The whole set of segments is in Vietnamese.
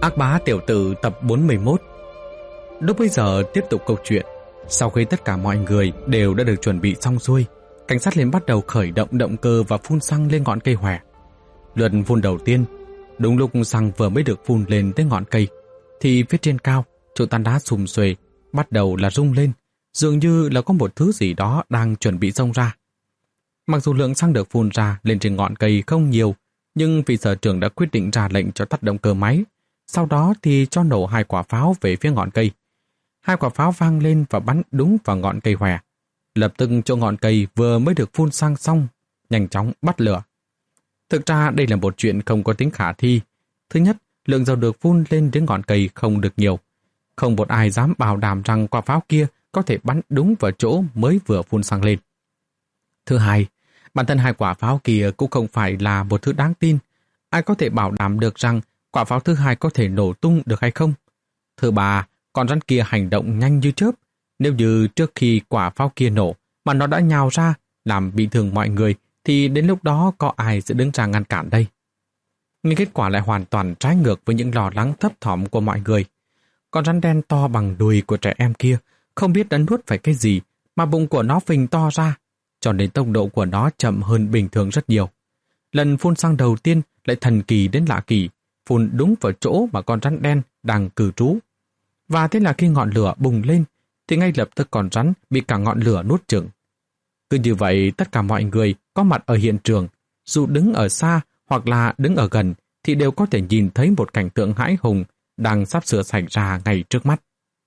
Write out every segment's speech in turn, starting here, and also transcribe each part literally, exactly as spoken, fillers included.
Ác bá tiểu tử tập bốn mươi mốt. Lúc bây giờ tiếp tục câu chuyện. Sau khi tất cả mọi người đều đã được chuẩn bị xong xuôi, cảnh sát liền bắt đầu khởi động động cơ và phun xăng lên ngọn cây hòe. Lượt phun đầu tiên, đúng lúc xăng vừa mới được phun lên tới ngọn cây, thì phía trên cao, chỗ than đá xùm xuề bắt đầu là rung lên, dường như là có một thứ gì đó đang chuẩn bị xông ra. Mặc dù lượng xăng được phun ra lên trên ngọn cây không nhiều, nhưng vị sở trưởng đã quyết định ra lệnh cho tắt động cơ máy. Sau đó thì cho nổ hai quả pháo về phía ngọn cây. Hai quả pháo vang lên và bắn đúng vào ngọn cây hòe. Lập tức chỗ ngọn cây vừa mới được phun xăng xong, nhanh chóng bắt lửa. Thực ra đây là một chuyện không có tính khả thi. Thứ nhất, lượng dầu được phun lên đến ngọn cây không được nhiều. Không một ai dám bảo đảm rằng quả pháo kia có thể bắn đúng vào chỗ mới vừa phun xăng lên. Thứ hai, bản thân hai quả pháo kia cũng không phải là một thứ đáng tin. Ai có thể bảo đảm được rằng quả pháo thứ hai có thể nổ tung được hay không? Thứ ba, con rắn kia hành động nhanh như chớp. Nếu như trước khi quả pháo kia nổ mà nó đã nhào ra làm bị thương mọi người, thì đến lúc đó có ai sẽ đứng ra ngăn cản đây? Nhưng kết quả lại hoàn toàn trái ngược với những lo lắng thấp thỏm của mọi người. Con rắn đen to bằng đùi của trẻ em kia không biết đã nuốt phải cái gì mà bụng của nó phình to ra, cho nên tốc độ của nó chậm hơn bình thường rất nhiều. Lần phun xăng đầu tiên lại thần kỳ đến lạ kỳ, phun đúng vào chỗ mà con rắn đen đang cư trú. Và thế là khi ngọn lửa bùng lên, thì ngay lập tức con rắn bị cả ngọn lửa nuốt chửng. Cứ như vậy, tất cả mọi người có mặt ở hiện trường, dù đứng ở xa hoặc là đứng ở gần, thì đều có thể nhìn thấy một cảnh tượng hãi hùng đang sắp sửa xảy ra ngay trước mắt.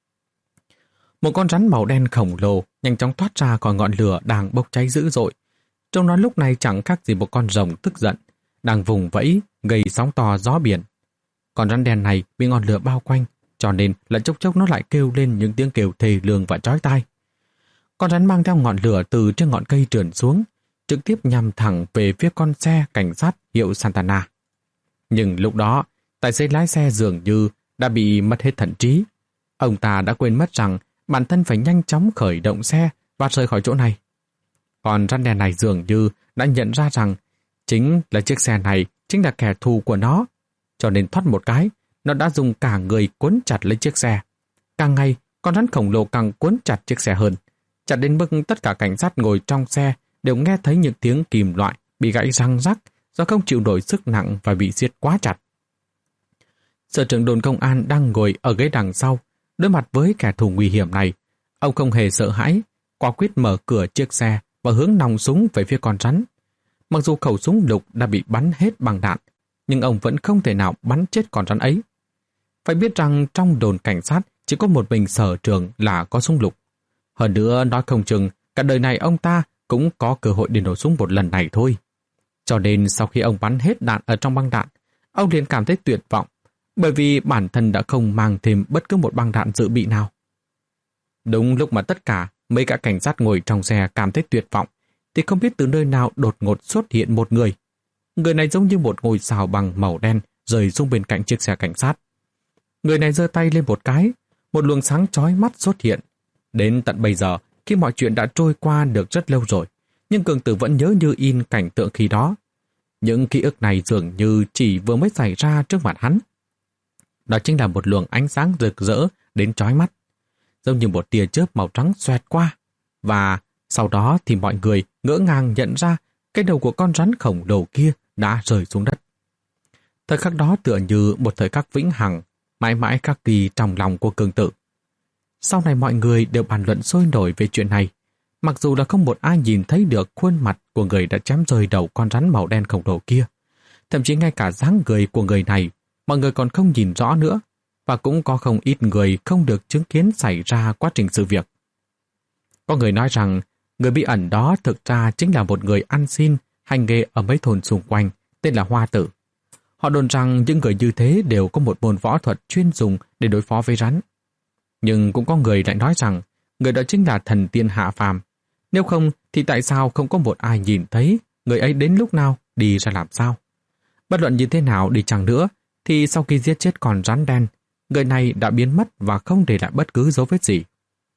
Một con rắn màu đen khổng lồ nhanh chóng thoát ra khỏi ngọn lửa đang bốc cháy dữ dội. Trông nó lúc này chẳng khác gì một con rồng tức giận, đang vùng vẫy, gây sóng to gió biển. Con rắn đen này bị ngọn lửa bao quanh, cho nên là chốc chốc nó lại kêu lên những tiếng kêu thê lương và chói tai. Con rắn mang theo ngọn lửa từ trên ngọn cây trườn xuống, trực tiếp nhằm thẳng về phía con xe cảnh sát hiệu Santana. Nhưng lúc đó, tài xế lái xe dường như đã bị mất hết thần trí. Ông ta đã quên mất rằng bản thân phải nhanh chóng khởi động xe và rời khỏi chỗ này. Con rắn đen này dường như đã nhận ra rằng chính là chiếc xe này chính là kẻ thù của nó, cho nên thoát một cái, nó đã dùng cả người cuốn chặt lấy chiếc xe. Càng ngày, con rắn khổng lồ càng cuốn chặt chiếc xe hơn, chặt đến mức tất cả cảnh sát ngồi trong xe đều nghe thấy những tiếng kìm loại bị gãy răng rắc do không chịu nổi sức nặng và bị siết quá chặt. Sở trưởng đồn công an đang ngồi ở ghế đằng sau, đối mặt với kẻ thù nguy hiểm này. Ông không hề sợ hãi, quả quyết mở cửa chiếc xe và hướng nòng súng về phía con rắn. Mặc dù khẩu súng lục đã bị bắn hết bằng đạn, nhưng ông vẫn không thể nào bắn chết con rắn ấy. Phải biết rằng trong đồn cảnh sát chỉ có một mình sở trưởng là có súng lục. Hơn nữa, nói không chừng cả đời này ông ta cũng có cơ hội để nổ súng một lần này thôi. Cho nên sau khi ông bắn hết đạn ở trong băng đạn, ông liền cảm thấy tuyệt vọng, bởi vì bản thân đã không mang thêm bất cứ một băng đạn dự bị nào. Đúng lúc mà tất cả mấy cả cảnh sát ngồi trong xe cảm thấy tuyệt vọng, thì không biết từ nơi nào đột ngột xuất hiện một người. Người này giống như một ngôi sao bằng màu đen rơi xuống bên cạnh chiếc xe cảnh sát. Người này giơ tay lên một cái, một luồng sáng chói mắt xuất hiện. Đến tận bây giờ, khi mọi chuyện đã trôi qua được rất lâu rồi, nhưng Cường Tử vẫn nhớ như in cảnh tượng khi đó. Những ký ức này dường như chỉ vừa mới xảy ra trước mặt hắn. Đó chính là một luồng ánh sáng rực rỡ đến chói mắt, giống như một tia chớp màu trắng xoẹt qua. Và sau đó thì mọi người ngỡ ngàng nhận ra cái đầu của con rắn khổng lồ kia đã rơi xuống đất. Thời khắc đó tựa như một thời khắc vĩnh hằng, mãi mãi khắc ghi trong lòng của Cường Tử. Sau này mọi người đều bàn luận sôi nổi về chuyện này, mặc dù là không một ai nhìn thấy được khuôn mặt của người đã chém rơi đầu con rắn màu đen khổng lồ kia. Thậm chí ngay cả dáng người của người này, mọi người còn không nhìn rõ nữa, và cũng có không ít người không được chứng kiến xảy ra quá trình sự việc. Có người nói rằng người bí ẩn đó thực ra chính là một người ăn xin hành nghề ở mấy thôn xung quanh, tên là Hoa Tử. Họ đồn rằng những người như thế đều có một môn võ thuật chuyên dùng để đối phó với rắn. Nhưng cũng có người lại nói rằng người đó chính là thần tiên hạ phàm. Nếu không thì tại sao không có một ai nhìn thấy người ấy đến lúc nào, đi ra làm sao? Bất luận như thế nào đi chăng nữa, thì sau khi giết chết con rắn đen, người này đã biến mất và không để lại bất cứ dấu vết gì.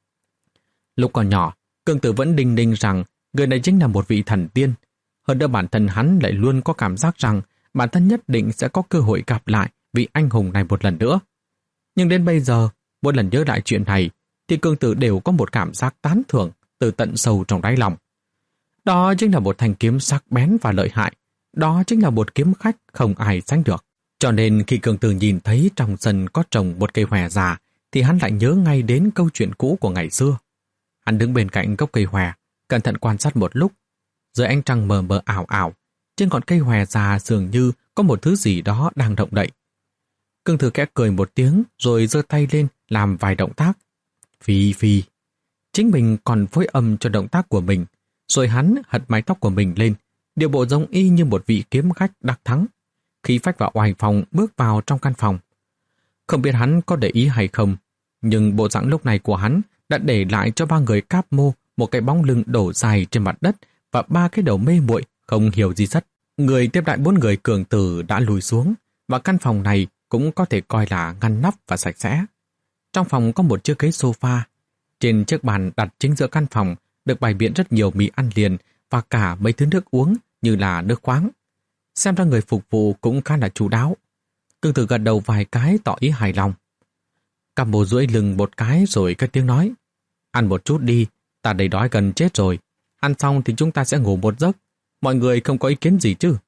Lúc còn nhỏ, Cường Tử vẫn đinh ninh rằng người này chính là một vị thần tiên. Hơn nữa bản thân hắn lại luôn có cảm giác rằng bản thân nhất định sẽ có cơ hội gặp lại vị anh hùng này một lần nữa. Nhưng đến bây giờ, mỗi lần nhớ lại chuyện này, thì Cương Tử đều có một cảm giác tán thưởng từ tận sâu trong đáy lòng. Đó chính là một thanh kiếm sắc bén và lợi hại. Đó chính là một kiếm khách không ai sánh được. Cho nên khi Cương Tử nhìn thấy trong sân có trồng một cây hòe già, thì hắn lại nhớ ngay đến câu chuyện cũ của ngày xưa. Hắn đứng bên cạnh gốc cây hòe, cẩn thận quan sát một lúc. Dưới ánh trăng mờ mờ ảo ảo, trên ngọn cây hòe già dường như có một thứ gì đó đang động đậy. Cương Tử khẽ cười một tiếng rồi giơ tay lên làm vài động tác. Phi phi. Chính mình còn phối âm cho động tác của mình, rồi hắn hất mái tóc của mình lên, điều bộ giống y như một vị kiếm khách đắc thắng. Khí phách và oai phong bước vào trong căn phòng. Không biết hắn có để ý hay không, nhưng bộ dạng lúc này của hắn đã để lại cho ba người Cáp Mô một cái bóng lưng đổ dài trên mặt đất và ba cái đầu mê muội không hiểu gì rất. Người tiếp đại bốn người cường tử đã lùi xuống, và căn phòng này cũng có thể coi là ngăn nắp và sạch sẽ. Trong phòng có một chiếc ghế sofa. Trên chiếc bàn đặt chính giữa căn phòng được bày biện rất nhiều mì ăn liền và cả mấy thứ nước uống như là nước khoáng. Xem ra người phục vụ cũng khá là chu đáo. Cương Tử gật đầu vài cái tỏ ý hài lòng. Cáp Mô duỗi lưng một cái rồi cất tiếng nói: Ăn một chút đi, ta đầy đói gần chết rồi. Ăn xong thì chúng ta sẽ ngủ một giấc. Mọi người không có ý kiến gì chứ?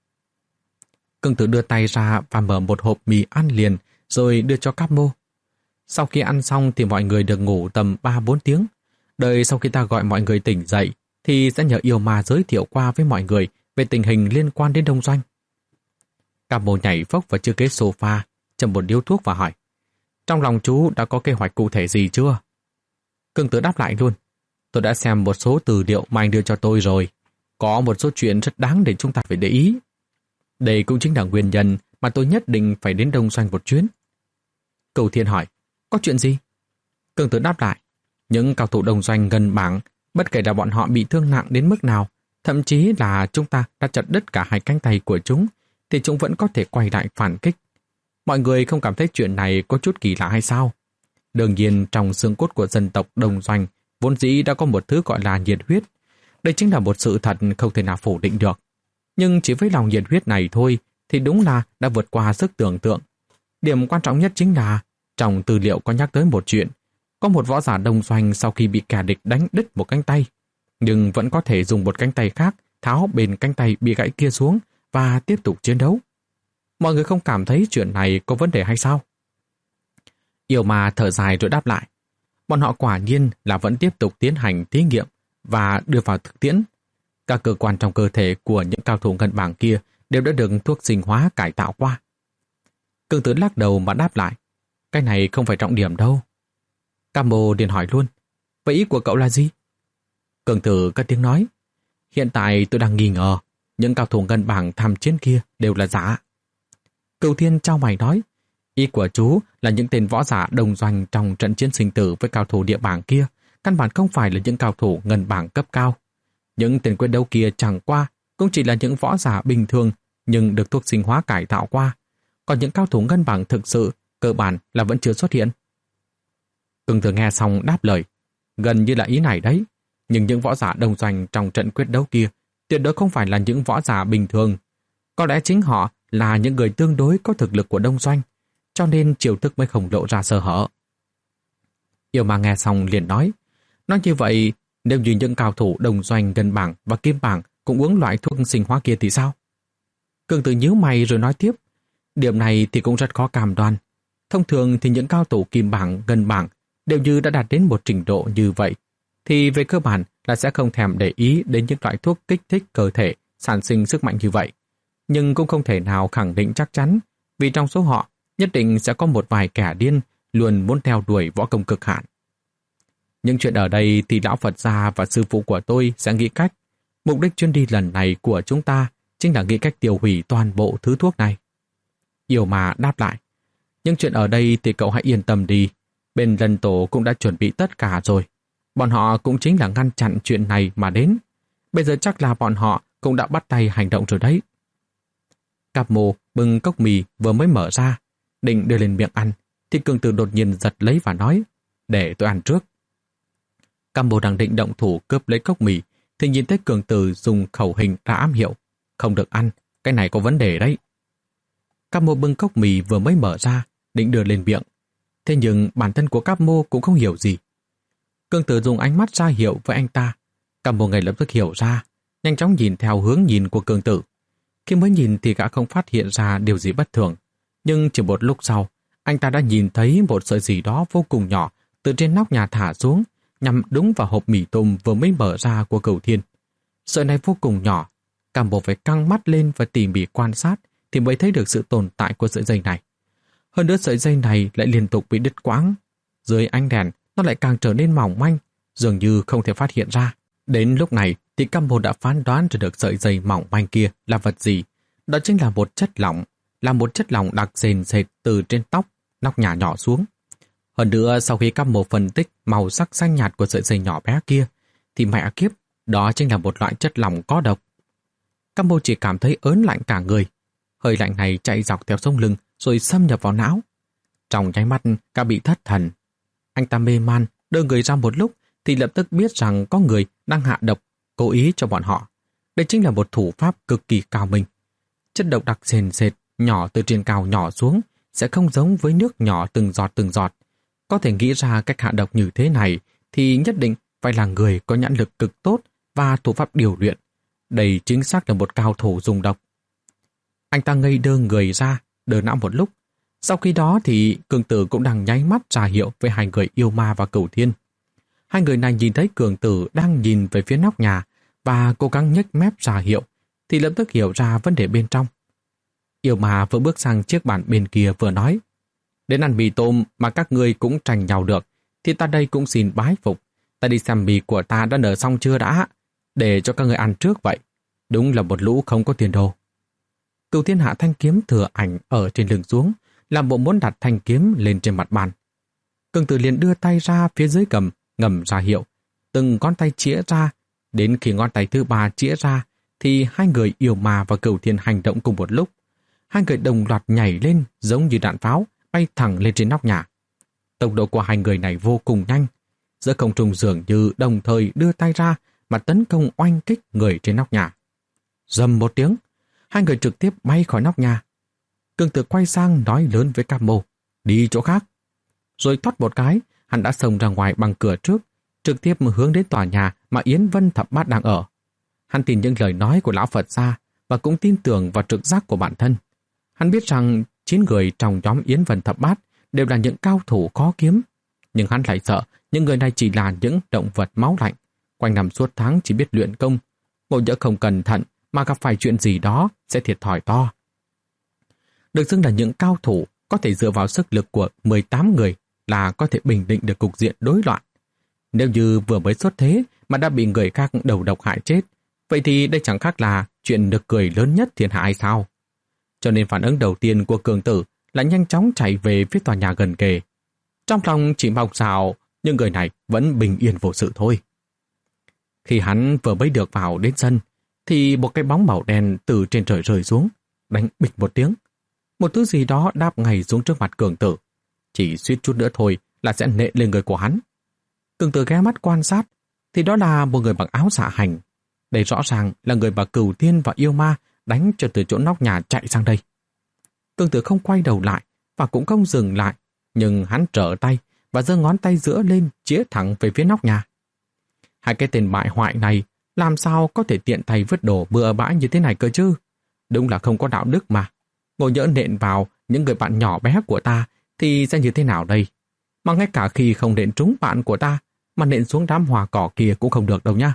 Cương Tử đưa tay ra và mở một hộp mì ăn liền rồi đưa cho Cáp Mô. Sau khi ăn xong thì mọi người được ngủ tầm ba bốn tiếng. Đợi sau khi ta gọi mọi người tỉnh dậy thì sẽ nhờ Yêu Ma giới thiệu qua với mọi người về tình hình liên quan đến Đông Doanh. Cáp Mô nhảy phốc vào chiếc ghế sofa, châm một điếu thuốc và hỏi: Trong lòng chú đã có kế hoạch cụ thể gì chưa? Cương Tử đáp lại luôn: Tôi đã xem một số tư liệu mà anh đưa cho tôi rồi. Có một số chuyện rất đáng để chúng ta phải để ý. Đây cũng chính là nguyên nhân mà tôi nhất định phải đến Đông Doanh một chuyến. Cầu Thiên hỏi: Có chuyện gì? Cương Tử đáp lại: Những cao thủ Đông Doanh gần bảng, bất kể là bọn họ bị thương nặng đến mức nào, thậm chí là chúng ta đã chặt đứt cả hai cánh tay của chúng, thì chúng vẫn có thể quay lại phản kích. Mọi người không cảm thấy chuyện này có chút kỳ lạ hay sao? Đương nhiên trong xương cốt của dân tộc Đông Doanh vốn dĩ đã có một thứ gọi là nhiệt huyết. Đây chính là một sự thật không thể nào phủ định được. Nhưng chỉ với lòng nhiệt huyết này thôi thì đúng là đã vượt qua sức tưởng tượng. Điểm quan trọng nhất chính là trong tư liệu có nhắc tới một chuyện. Có một võ giả Đông Doanh sau khi bị kẻ địch đánh đứt một cánh tay, nhưng vẫn có thể dùng một cánh tay khác tháo bên cánh tay bị gãy kia xuống và tiếp tục chiến đấu. Mọi người không cảm thấy chuyện này có vấn đề hay sao? Yêu Ma thở dài rồi đáp lại: Bọn họ quả nhiên là vẫn tiếp tục tiến hành thí nghiệm và đưa vào thực tiễn. Các cơ quan trong cơ thể của những cao thủ ngân bảng kia đều đã được thuốc sinh hóa cải tạo qua. Cương Tử lắc đầu mà đáp lại: Cái này không phải trọng điểm đâu. Cáp Mô liền hỏi luôn: Vậy ý của cậu là gì? Cương Tử cất tiếng nói: Hiện tại tôi đang nghi ngờ những cao thủ ngân bảng tham chiến kia đều là giả. Cửu Thiên chau mày nói: Ý của chú là những tên võ giả Đông Doanh trong trận chiến sinh tử với cao thủ địa bảng kia căn bản không phải là những cao thủ ngân bảng cấp cao. Những tên quyết đấu kia chẳng qua cũng chỉ là những võ giả bình thường nhưng được thuốc sinh hóa cải tạo qua. Còn những cao thủ ngân bảng thực sự cơ bản là vẫn chưa xuất hiện. Cương Tử nghe xong đáp lời: Gần như là ý này đấy. Nhưng những võ giả Đông Doanh trong trận quyết đấu kia tuyệt đối không phải là những võ giả bình thường. Có lẽ chính họ là những người tương đối có thực lực của Đông Doanh, cho nên chiêu thức mới không lộ ra sơ hở. Yêu Ma nghe xong liền nói: Nói như vậy, nếu như những cao thủ Đông Doanh, ngân bảng và kim bảng cũng uống loại thuốc sinh hóa kia thì sao? Cương Tử nhíu mày rồi nói tiếp: Điểm này thì cũng rất khó cam đoan. Thông thường thì những cao thủ kim bảng, ngân bảng đều như đã đạt đến một trình độ như vậy, thì về cơ bản là sẽ không thèm để ý đến những loại thuốc kích thích cơ thể sản sinh sức mạnh như vậy. Nhưng cũng không thể nào khẳng định chắc chắn, vì trong số họ nhất định sẽ có một vài kẻ điên luôn muốn theo đuổi võ công cực hạn. Những chuyện ở đây thì lão Phật gia và sư phụ của tôi sẽ nghĩ cách. Mục đích chuyến đi lần này của chúng ta chính là nghĩ cách tiêu hủy toàn bộ thứ thuốc này. Yêu Ma đáp lại: Những chuyện ở đây thì cậu hãy yên tâm đi. Bên Lân Tổ cũng đã chuẩn bị tất cả rồi. Bọn họ cũng chính là ngăn chặn chuyện này mà đến. Bây giờ chắc là bọn họ cũng đã bắt tay hành động rồi đấy. Cáp Mô bưng cốc mì vừa mới mở ra, định đưa lên miệng ăn, thì Cương Tử đột nhiên giật lấy và nói: Để tôi ăn trước. Cáp Mô đang định động thủ cướp lấy cốc mì, thì nhìn thấy Cương Tử dùng khẩu hình ra ám hiệu: Không được ăn, cái này có vấn đề đấy. Cáp Mô bưng cốc mì vừa mới mở ra, định đưa lên miệng. Thế nhưng bản thân của Cáp Mô cũng không hiểu gì. Cương Tử dùng ánh mắt ra hiệu với anh ta. Cáp Mô ngay lập tức hiểu ra, nhanh chóng nhìn theo hướng nhìn của Cương Tử. Khi mới nhìn thì gã không phát hiện ra điều gì bất thường. Nhưng chỉ một lúc sau, anh ta đã nhìn thấy một sợi gì đó vô cùng nhỏ từ trên nóc nhà thả xuống, nhằm đúng vào hộp mì tôm vừa mới mở ra của Cửu Thiên. Sợi này vô cùng nhỏ, Cam Bộ phải căng mắt lên và tỉ mỉ quan sát thì mới thấy được sự tồn tại của sợi dây này. Hơn nữa sợi dây này lại liên tục bị đứt quãng. Dưới ánh đèn, nó lại càng trở nên mỏng manh, dường như không thể phát hiện ra. Đến lúc này thì Cam Bộ đã phán đoán ra được sợi dây mỏng manh kia là vật gì. Đó chính là một chất lỏng, là một chất lỏng đặc sền sệt từ trên tóc, nóc nhà nhỏ xuống. Hơn nữa, sau khi Cam Bộ phân tích màu sắc xanh nhạt của sợi dây nhỏ bé kia, thì mẹ kiếp, đó chính là một loại chất lỏng có độc. Cam Bộ chỉ cảm thấy ớn lạnh cả người. Hơi lạnh này chạy dọc theo sống lưng rồi xâm nhập vào não. Trong nháy mắt, cả bị thất thần. Anh ta mê man, đưa người ra một lúc thì lập tức biết rằng có người đang hạ độc, cố ý cho bọn họ. Đây chính là một thủ pháp cực kỳ cao minh. Chất độc đặc sền sệt, nhỏ từ trên cao nhỏ xuống, sẽ không giống với nước nhỏ từng giọt từng giọt. Có thể nghĩ ra cách hạ độc như thế này thì nhất định phải là người có nhãn lực cực tốt và thủ pháp điều luyện. Đây chính xác là một cao thủ dùng độc. Anh ta ngây đơ người ra, đờ não một lúc. Sau khi đó thì Cường Tử cũng đang nháy mắt ra hiệu với hai người Yêu Ma và Cửu Thiên. Hai người này nhìn thấy Cường Tử đang nhìn về phía nóc nhà và cố gắng nhếch mép ra hiệu thì lập tức hiểu ra vấn đề bên trong. Yêu Ma vừa bước sang chiếc bàn bên kia vừa nói: đến ăn mì tôm mà các ngươi cũng tranh nhau được thì ta đây cũng xin bái phục. Ta đi xem mì của ta đã nở xong chưa đã, để cho các người ăn trước vậy. Đúng là một lũ không có tiền đồ. Cửu Thiên hạ thanh kiếm thừa ảnh ở trên lưng xuống, làm bộ muốn đặt thanh kiếm lên trên mặt bàn. Cường Tử liền đưa tay ra phía dưới cầm, ngầm ra hiệu. Từng ngón tay chĩa ra, đến khi ngón tay thứ ba chĩa ra, thì hai người Yêu Ma và Cửu Thiên hành động cùng một lúc. Hai người đồng loạt nhảy lên giống như đạn pháo, bay thẳng lên trên nóc nhà. Tốc độ của hai người này vô cùng nhanh. Giữa không trung dường như đồng thời đưa tay ra mà tấn công oanh kích người trên nóc nhà. Rầm một tiếng, hai người trực tiếp bay khỏi nóc nhà. Cường Tử quay sang nói lớn với Cam Mô: đi chỗ khác. Rồi thoát một cái, hắn đã xông ra ngoài bằng cửa trước, trực tiếp hướng đến tòa nhà mà Yến Vân Thập Bát đang ở. Hắn tin những lời nói của lão Phật gia và cũng tin tưởng vào trực giác của bản thân. Hắn biết rằng chín người trong nhóm Yến Vân Thập Bát đều là những cao thủ khó kiếm, nhưng hắn lại sợ những người này chỉ là những động vật máu lạnh, quanh năm suốt tháng chỉ biết luyện công, ngộ nhỡ không cẩn thận mà gặp phải chuyện gì đó sẽ thiệt thòi to. Được xưng là những cao thủ có thể dựa vào sức lực của mười tám người là có thể bình định được cục diện đối loạn. Nếu như vừa mới xuất thế mà đã bị người khác đầu độc hại chết, vậy thì đây chẳng khác là chuyện được cười lớn nhất thiên hạ hay sao? Cho nên phản ứng đầu tiên của Cường Tử là nhanh chóng chạy về phía tòa nhà gần kề. Trong lòng chỉ mong sao những người này vẫn bình yên vô sự thôi. Khi hắn vừa mới được vào đến sân, thì một cái bóng màu đen từ trên trời rơi xuống, đánh bịch một tiếng. Một thứ gì đó đáp ngay xuống trước mặt Cường Tử. Chỉ suýt chút nữa thôi là sẽ nện lên người của hắn. Cường Tử ghé mắt quan sát, thì đó là một người mặc áo dạ hành. Đây rõ ràng là người mà Cửu Thiên và Yêu Ma đánh cho từ chỗ nóc nhà chạy sang đây. Cường Tử không quay đầu lại và cũng không dừng lại, nhưng hắn trở tay và giơ ngón tay giữa lên chĩa thẳng về phía nóc nhà. Hai cái tên bại hoại này làm sao có thể tiện tay vứt đồ bừa bãi như thế này cơ chứ? Đúng là không có đạo đức mà. Ngồi nhỡ nện vào những người bạn nhỏ bé của ta thì sẽ như thế nào đây? Mà ngay cả khi không nện trúng bạn của ta mà nện xuống đám hoa cỏ kia cũng không được đâu nha.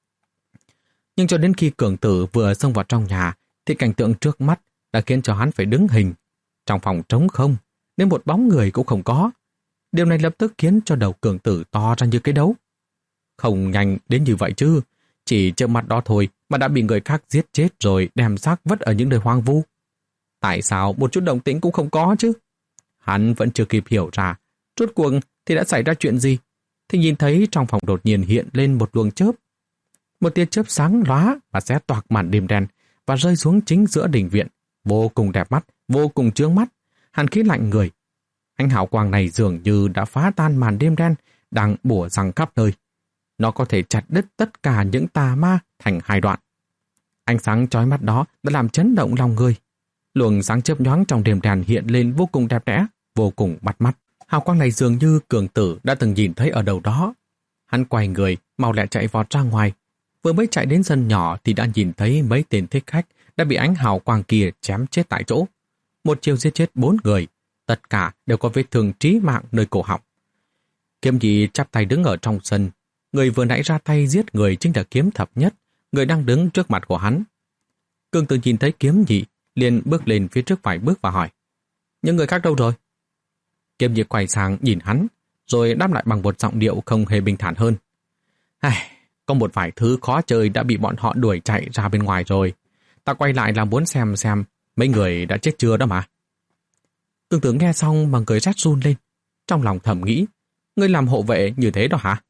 Nhưng cho đến khi Cường Tử vừa xông vào trong nhà thì cảnh tượng trước mắt đã khiến cho hắn phải đứng hình. Trong phòng trống không, đến một bóng người cũng không có. Điều này lập tức khiến cho đầu Cường Tử to ra như cái đấu. Không nhanh đến như vậy chứ, chỉ trước mặt đó thôi mà đã bị người khác giết chết rồi đem xác vứt ở những nơi hoang vu. Tại sao một chút động tĩnh cũng không có chứ? Hắn vẫn chưa kịp hiểu ra, rốt cuộc thì đã xảy ra chuyện gì. Thì nhìn thấy trong phòng đột nhiên hiện lên một luồng chớp. Một tia chớp sáng lóa và xé toạc màn đêm đen và rơi xuống chính giữa đình viện. Vô cùng đẹp mắt, vô cùng chướng mắt, hàn khí lạnh người. Ánh hào quang này dường như đã phá tan màn đêm đen đang bủa giăng khắp nơi. Nó có thể chặt đứt tất cả những tà ma thành hai đoạn. Ánh sáng chói mắt đó đã làm chấn động lòng người. Luồng sáng chớp nhoáng trong đêm đèn hiện lên vô cùng đẹp đẽ, vô cùng bắt mắt. Hào quang này dường như Cường Tử đã từng nhìn thấy ở đâu đó. Hắn quay người, mau lẹ chạy vọt ra ngoài. Vừa mới chạy đến sân nhỏ thì đã nhìn thấy mấy tên thích khách đã bị ánh hào quang kia chém chết tại chỗ. Một chiều giết chết bốn người, tất cả đều có vết thương chí mạng nơi cổ họng. Kiếm Nhị chắp tay đứng ở trong sân. Người vừa nãy ra tay giết người chính là Kiếm Thập Nhất, người đang đứng trước mặt của hắn. Cường Tử nhìn thấy Kiếm Nhị, liền bước lên phía trước vài bước và hỏi: những người khác đâu rồi? Kiếm Nhị quay sang nhìn hắn, rồi đáp lại bằng một giọng điệu không hề bình thản hơn: Ai, có một vài thứ khó chơi đã bị bọn họ đuổi chạy ra bên ngoài rồi. Ta quay lại là muốn xem xem mấy người đã chết chưa đó mà. Cường Tử nghe xong mà người rét run lên, trong lòng thầm nghĩ: ngươi làm hộ vệ như thế đó hả?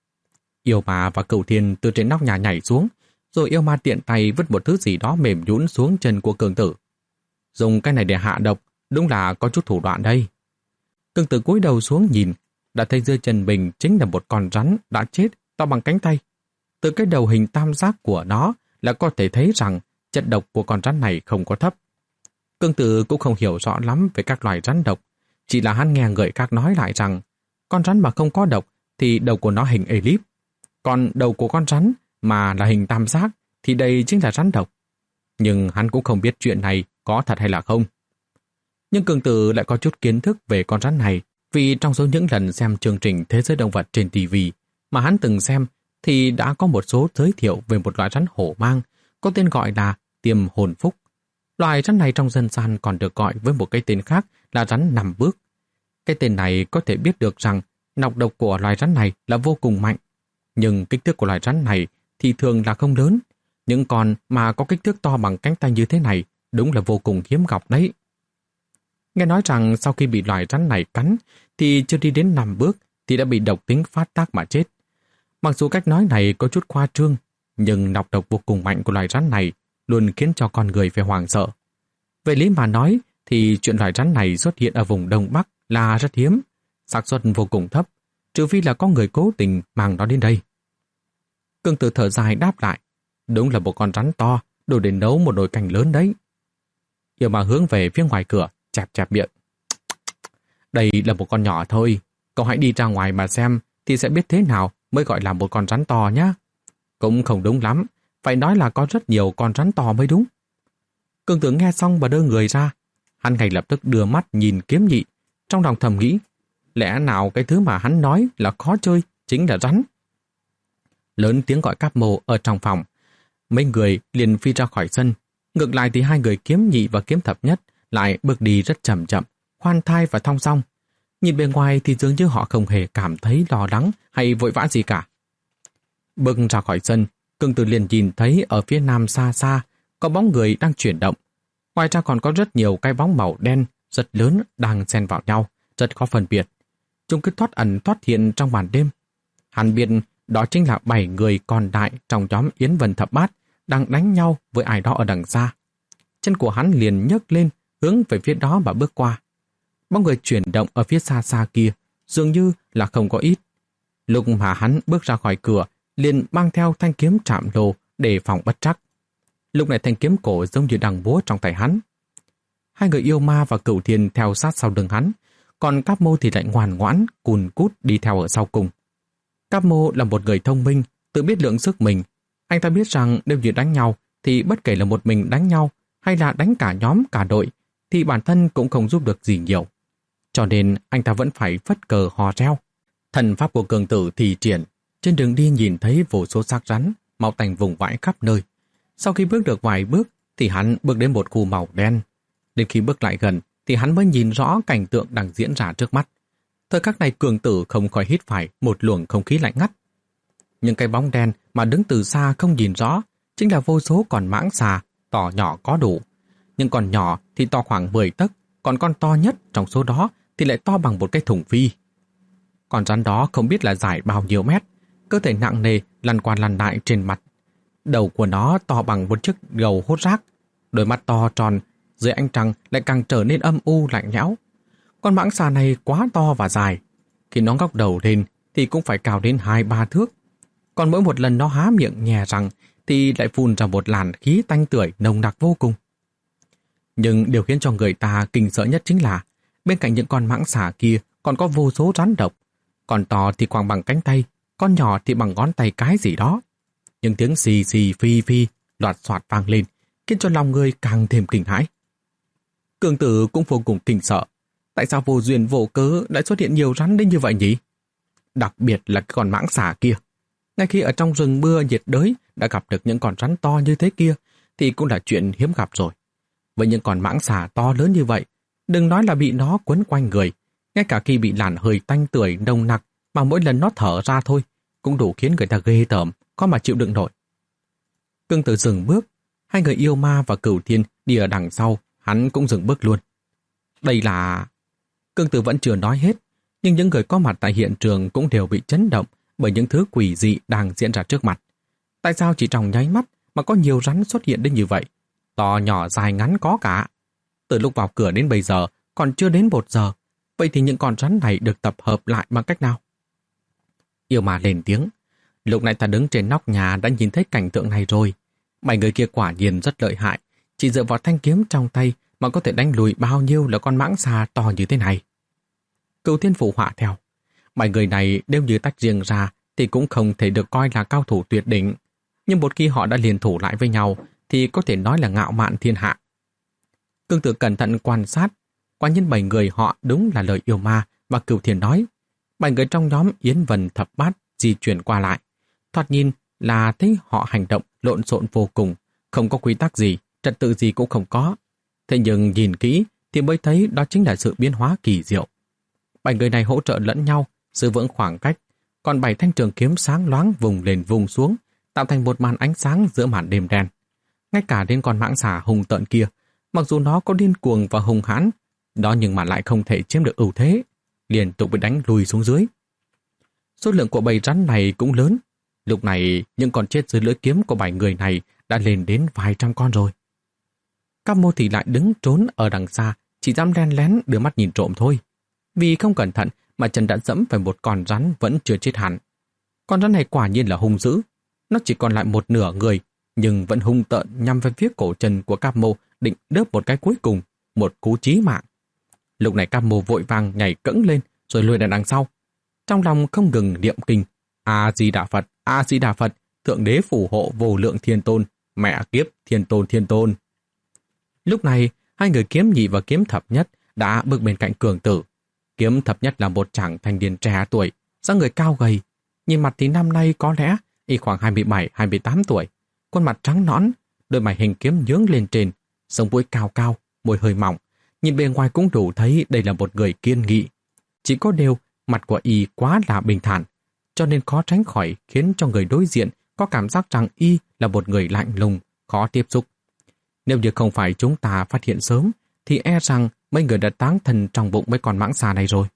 Yêu Ma và Cửu Thiên từ trên nóc nhà nhảy xuống, rồi Yêu Ma tiện tay vứt một thứ gì đó mềm nhũn xuống chân của Cường Tử. Dùng cái này để hạ độc, đúng là có chút thủ đoạn đây. Cường Tử cúi đầu xuống nhìn, đã thấy dưới chân mình chính là một con rắn đã chết to bằng cánh tay. Từ cái đầu hình tam giác của nó là có thể thấy rằng chất độc của con rắn này không có thấp. Cường Tử cũng không hiểu rõ lắm về các loài rắn độc, chỉ là hắn nghe người khác nói lại rằng con rắn mà không có độc thì đầu của nó hình elip, còn đầu của con rắn mà là hình tam giác thì đây chính là rắn độc. Nhưng hắn cũng không biết chuyện này có thật hay là không. Nhưng Cường Tử lại có chút kiến thức về con rắn này, vì trong số những lần xem chương trình Thế giới động vật trên ti vi mà hắn từng xem thì đã có một số giới thiệu về một loại rắn hổ mang có tên gọi là Tiềm Hồn Phúc. Loài rắn này trong dân gian còn được gọi với một cái tên khác là rắn nằm bước. Cái tên này có thể biết được rằng nọc độc của loài rắn này là vô cùng mạnh, nhưng kích thước của loài rắn này thì thường là không lớn. Những con mà có kích thước to bằng cánh tay như thế này đúng là vô cùng hiếm gặp đấy. Nghe nói rằng sau khi bị loài rắn này cắn thì chưa đi đến năm bước thì đã bị độc tính phát tác mà chết. Mặc dù cách nói này có chút khoa trương, nhưng nọc độc vô cùng mạnh của loài rắn này luôn khiến cho con người phải hoảng sợ. Về lý mà nói thì chuyện loài rắn này xuất hiện ở vùng Đông Bắc là rất hiếm, xác suất vô cùng thấp, trừ phi là có người cố tình mang nó đến đây. Cường Tử thở dài đáp lại: đúng là một con rắn to, đủ để nấu một nồi canh lớn đấy. Yêu Ma hướng về phía ngoài cửa, chẹp chẹp miệng: đây là một con nhỏ thôi, cậu hãy đi ra ngoài mà xem thì sẽ biết thế nào mới gọi là một con rắn to nhá. Cũng không đúng lắm, phải nói là có rất nhiều con rắn to mới đúng. Cường Tử nghe xong và đưa người ra, hắn ngay lập tức đưa mắt nhìn Kiếm Nhị, trong lòng thầm nghĩ: lẽ nào cái thứ mà hắn nói là khó chơi chính là rắn? Lớn tiếng gọi Cáp Mô ở trong phòng, mấy người liền phi ra khỏi sân. Ngược lại thì hai người Kiếm Nhị và Kiếm Thập Nhất lại bước đi rất chậm chậm, khoan thai và thong dong. Nhìn bề ngoài thì dường như họ không hề cảm thấy lo lắng hay vội vã gì cả. Bước ra khỏi sân, Cường Tử liền nhìn thấy ở phía nam xa xa có bóng người đang chuyển động. Ngoài ra còn có rất nhiều cái bóng màu đen rất lớn đang xen vào nhau, rất khó phân biệt. Chúng cứ thoát ẩn thoát hiện trong màn đêm. Hắn biết đó chính là bảy người còn lại trong nhóm Yến Vân Thập Bát đang đánh nhau với ai đó ở đằng xa. Chân của hắn liền nhấc lên, hướng về phía đó và bước qua. Bóng người chuyển động ở phía xa xa kia dường như là không có ít. Lúc mà hắn bước ra khỏi cửa, liền mang theo thanh kiếm trạm lô để phòng bất trắc. Lúc này thanh kiếm cổ giống như đằng búa trong tay hắn. Hai người Yêu Ma và Cửu Thiên theo sát sau lưng hắn, còn Cáp Mô thì lại ngoan ngoãn cùn cút đi theo ở sau cùng. Cáp Mô là một người thông minh, tự biết lượng sức mình. Anh ta biết rằng nếu như đánh nhau thì bất kể là một mình đánh nhau hay là đánh cả nhóm cả đội thì bản thân cũng không giúp được gì nhiều. Cho nên anh ta vẫn phải phất cờ hò reo. Thần pháp của Cường Tử thì triển, trên đường đi nhìn thấy vô số xác rắn, máu tanh vùng vãi khắp nơi. Sau khi bước được vài bước thì hắn bước đến một khu màu đen. Đến khi bước lại gần thì hắn mới nhìn rõ cảnh tượng đang diễn ra trước mắt. Thời khắc này Cường Tử không khỏi hít phải một luồng không khí lạnh ngắt. Những cái bóng đen mà đứng từ xa không nhìn rõ chính là vô số con mãng xà, to nhỏ có đủ. Nhưng con nhỏ thì to khoảng mười tấc, còn con to nhất trong số đó thì lại to bằng một cái thùng phi. Con rắn đó không biết là dài bao nhiêu mét, cơ thể nặng nề lăn qua lăn lại trên mặt. Đầu của nó to bằng một chiếc gầu hốt rác, đôi mắt to tròn, dưới ánh trăng lại càng trở nên âm u lạnh lẽo. Con mãng xà này quá to và dài, khi nó ngóc đầu lên thì cũng phải cao đến hai ba thước. Còn mỗi một lần nó há miệng nhè răng thì lại phun ra một làn khí tanh tưởi nồng nặc vô cùng. Nhưng điều khiến cho người ta kinh sợ nhất chính là bên cạnh những con mãng xà kia còn có vô số rắn độc. Con to thì khoảng bằng cánh tay, con nhỏ thì bằng ngón tay cái gì đó. Những tiếng xì xì phi phi loạt soạt vang lên, khiến cho lòng người càng thêm kinh hãi. Cường Tử cũng vô cùng kinh sợ. Tại sao vô duyên vô cớ lại xuất hiện nhiều rắn đến như vậy nhỉ? Đặc biệt là cái con mãng xà kia. Ngay khi ở trong rừng mưa nhiệt đới đã gặp được những con rắn to như thế kia thì cũng là chuyện hiếm gặp rồi. Với những con mãng xà to lớn như vậy, đừng nói là bị nó quấn quanh người, ngay cả khi bị làn hơi tanh tưởi nồng nặc mà mỗi lần nó thở ra thôi cũng đủ khiến người ta ghê tởm, có mà chịu đựng nổi. Cương Tử dừng bước, hai người yêu ma và Cửu Thiên đi ở đằng sau, hắn cũng dừng bước luôn. Đây là... Cương Tử vẫn chưa nói hết, nhưng những người có mặt tại hiện trường cũng đều bị chấn động bởi những thứ quỷ dị đang diễn ra trước mặt. Tại sao chỉ trong nháy mắt mà có nhiều rắn xuất hiện đến như vậy? To nhỏ dài ngắn có cả. Từ lúc vào cửa đến bây giờ còn chưa đến một giờ. Vậy thì những con rắn này được tập hợp lại bằng cách nào? Yêu ma lên tiếng. Lúc này ta đứng trên nóc nhà đã nhìn thấy cảnh tượng này rồi. Bảy người kia quả nhiên rất lợi hại. Chỉ dựa vào thanh kiếm trong tay mà có thể đánh lùi bao nhiêu là con mãng xà to như thế này. Cửu Thiên phụ họa theo. Bảy người này nếu như tách riêng ra thì cũng không thể được coi là cao thủ tuyệt đỉnh. Nhưng một khi họ đã liên thủ lại với nhau thì có thể nói là ngạo mạn thiên hạ. Cương Tử cẩn thận quan sát. Quả nhiên bảy người họ đúng là lời yêu ma và Cửu Thiên nói. Bảy người trong nhóm Yến Vân Thập Bát di chuyển qua lại. Thoạt nhìn là thấy họ hành động lộn xộn vô cùng, không có quy tắc gì, trật tự gì cũng không có. Thế nhưng nhìn kỹ thì mới thấy đó chính là sự biến hóa kỳ diệu. Bảy người này hỗ trợ lẫn nhau, giữ vững khoảng cách, còn bảy thanh trường kiếm sáng loáng vùng lên vùng xuống, tạo thành một màn ánh sáng giữa màn đêm đen. Ngay cả đến con mãng xà hung tợn kia, mặc dù nó có điên cuồng và hung hãn, đó nhưng mà lại không thể chiếm được ưu thế, liên tục bị đánh lùi xuống dưới. Số lượng của bầy rắn này cũng lớn. Lúc này, những con chết dưới lưỡi kiếm của bảy người này đã lên đến vài trăm con rồi. Các mô thì lại đứng trốn ở đằng xa, chỉ dám len lén đưa mắt nhìn trộm thôi. Vì không cẩn thận mà chân đã dẫm phải một con rắn vẫn chưa chết hẳn. Con rắn này quả nhiên là hung dữ. Nó chỉ còn lại một nửa người, nhưng vẫn hung tợn nhằm về phía cổ chân của Cáp Mô, định đớp một cái cuối cùng, một cú chí mạng. Lúc này Cáp Mô vội vàng nhảy cẫng lên rồi lùi đằng sau. Trong lòng không ngừng niệm kinh: A Di Đà Phật, A Di Đà Phật, Thượng Đế phù hộ vô lượng thiên tôn, mẹ kiếp thiên tôn thiên tôn. Lúc này, hai người kiếm nhị và kiếm thập nhất đã bước bên cạnh Cường Tử. Kiếm thập nhất là một chàng thanh niên trẻ tuổi, dáng người cao gầy, nhìn mặt thì năm nay có lẽ y khoảng hai mươi bảy hai mươi tám tuổi, khuôn mặt trắng nõn, đôi mày hình kiếm nhướng lên trên, sống mũi cao cao, môi hơi mỏng, nhìn bề ngoài cũng đủ thấy đây là một người kiên nghị. Chỉ có điều, mặt của y quá là bình thản, cho nên khó tránh khỏi khiến cho người đối diện có cảm giác rằng y là một người lạnh lùng, khó tiếp xúc. Nếu như không phải chúng ta phát hiện sớm, thì e rằng mấy người đã táng thân trong bụng mấy con mãng xà này rồi.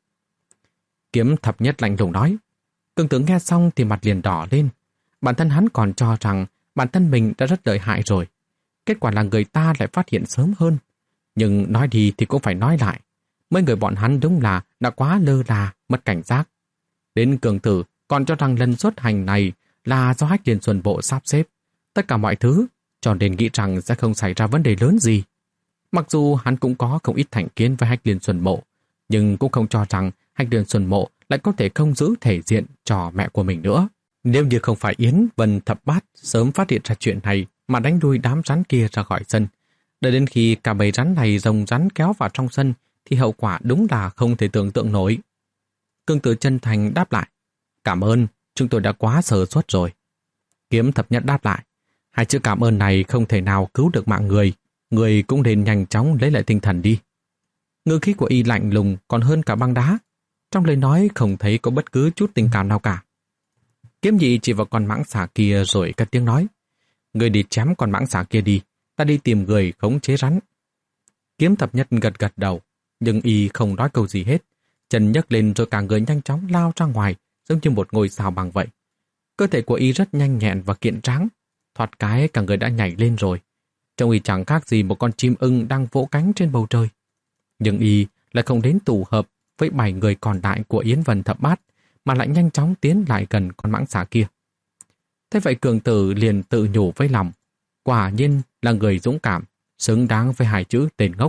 Kiếm thập nhất lạnh lùng nói. Cường Tử nghe xong thì mặt liền đỏ lên. Bản thân hắn còn cho rằng bản thân mình đã rất lợi hại rồi. Kết quả là người ta lại phát hiện sớm hơn. Nhưng nói đi thì cũng phải nói lại. Mấy người bọn hắn đúng là đã quá lơ là, mất cảnh giác. Đến Cường Tử còn cho rằng lần xuất hành này là do Hách Liên Xuân Bộ sắp xếp tất cả mọi thứ, cho nên nghĩ rằng sẽ không xảy ra vấn đề lớn gì. Mặc dù hắn cũng có không ít thành kiến với Hách Liên Xuân Mộ, nhưng cũng không cho rằng Hách Liên Xuân Mộ lại có thể không giữ thể diện cho mẹ của mình nữa. Nếu như không phải Yến Vân Thập Bát sớm phát hiện ra chuyện này mà đánh đuôi đám rắn kia ra khỏi sân, đợi đến khi cả bầy rắn này rồng rắn kéo vào trong sân, thì hậu quả đúng là không thể tưởng tượng nổi. Cường Tử chân thành đáp lại: Cảm ơn, chúng tôi đã quá sơ suất rồi. Kiếm thập nhất đáp lại: Hai chữ cảm ơn này không thể nào cứu được mạng người, người cũng nên nhanh chóng lấy lại tinh thần đi. Ngữ khí của y lạnh lùng còn hơn cả băng đá, trong lời nói không thấy có bất cứ chút tình cảm nào cả. Kiếm nhị chỉ vào con mãng xà kia rồi cất tiếng nói: Người đi chém con mãng xà kia đi, ta đi tìm người khống chế rắn. Kiếm thập nhất gật gật đầu, nhưng y không nói câu gì hết, chân nhấc lên rồi cả người nhanh chóng lao ra ngoài, giống như một ngôi sao bằng vậy. Cơ thể của y rất nhanh nhẹn và kiện tráng, thoạt cái cả người đã nhảy lên rồi. Trông y chẳng khác gì một con chim ưng đang vỗ cánh trên bầu trời. Nhưng y lại không đến tụ hợp với bảy người còn lại của Yến Vân Thập Bát, mà lại nhanh chóng tiến lại gần con mãng xà kia. Thế vậy Cường Tử liền tự nhủ với lòng: Quả nhiên là người dũng cảm, xứng đáng với hai chữ tên ngốc.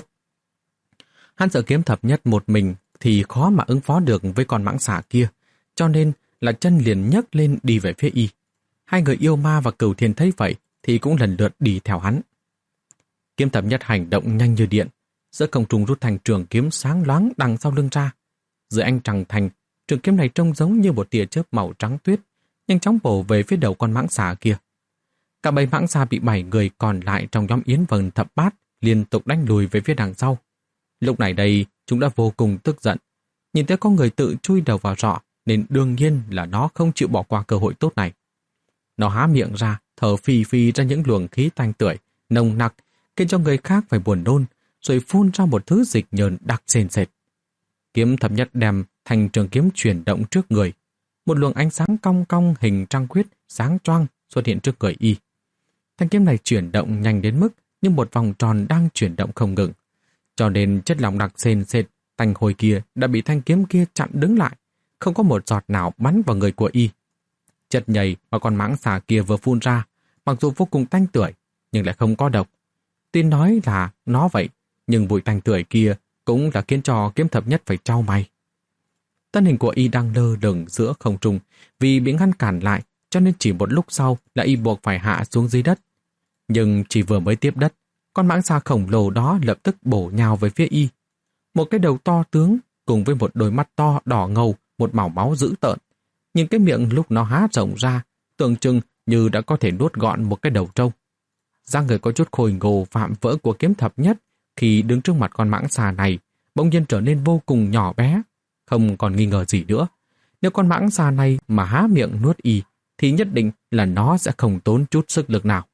Hắn sợ kiếm thập nhất một mình thì khó mà ứng phó được với con mãng xà kia, cho nên là chân liền nhấc lên đi về phía y. Hai người yêu ma và Cửu Thiên thấy vậy thì cũng lần lượt đi theo hắn. Kiếm thập nhất hành động nhanh như điện, giữa không trung rút thành trường kiếm sáng loáng đằng sau lưng ra. Dưới ánh trăng thành, trường kiếm này trông giống như một tia chớp màu trắng tuyết, nhanh chóng bổ về phía đầu con mãng xà kia. Cả bầy mãng xà bị bảy người còn lại trong nhóm Yến Vân Thập Bát liên tục đánh lùi về phía đằng sau. Lúc này đây, chúng đã vô cùng tức giận. Nhìn thấy có người tự chui đầu vào rọ, nên đương nhiên là nó không chịu bỏ qua cơ hội tốt này. Nó há miệng ra, thở phì phì ra những luồng khí tanh tưởi, nồng nặc, khiến cho người khác phải buồn nôn, rồi phun ra một thứ dịch nhờn đặc sền sệt. Kiếm thập nhất đem thành trường kiếm chuyển động trước người. Một luồng ánh sáng cong cong hình trăng khuyết sáng choang xuất hiện trước người y. Thanh kiếm này chuyển động nhanh đến mức như một vòng tròn đang chuyển động không ngừng. Cho nên chất lỏng đặc sền sệt, tanh hôi kia đã bị thanh kiếm kia chặn đứng lại, không có một giọt nào bắn vào người của y. Chất nhầy mà con mãng xà kia vừa phun ra, mặc dù vô cùng tanh tưởi, nhưng lại không có độc. Tuy nói là nó vậy, nhưng bụi tanh tưởi kia cũng là khiến cho kiếm thập nhất phải chau mày. Thân hình của y đang lơ lửng giữa không trung, vì bị ngăn cản lại, cho nên chỉ một lúc sau là y buộc phải hạ xuống dưới đất. Nhưng chỉ vừa mới tiếp đất, con mãng xà khổng lồ đó lập tức bổ nhào về phía y. Một cái đầu to tướng cùng với một đôi mắt to đỏ ngầu, một màu máu dữ tợn. Nhìn cái miệng lúc nó há rộng ra, tưởng chừng như đã có thể nuốt gọn một cái đầu trâu. Dáng người có chút khôi ngô vạm vỡ của kiếm thập nhất khi đứng trước mặt con mãng xà này bỗng nhiên trở nên vô cùng nhỏ bé, không còn nghi ngờ gì nữa. Nếu con mãng xà này mà há miệng nuốt y thì nhất định là nó sẽ không tốn chút sức lực nào.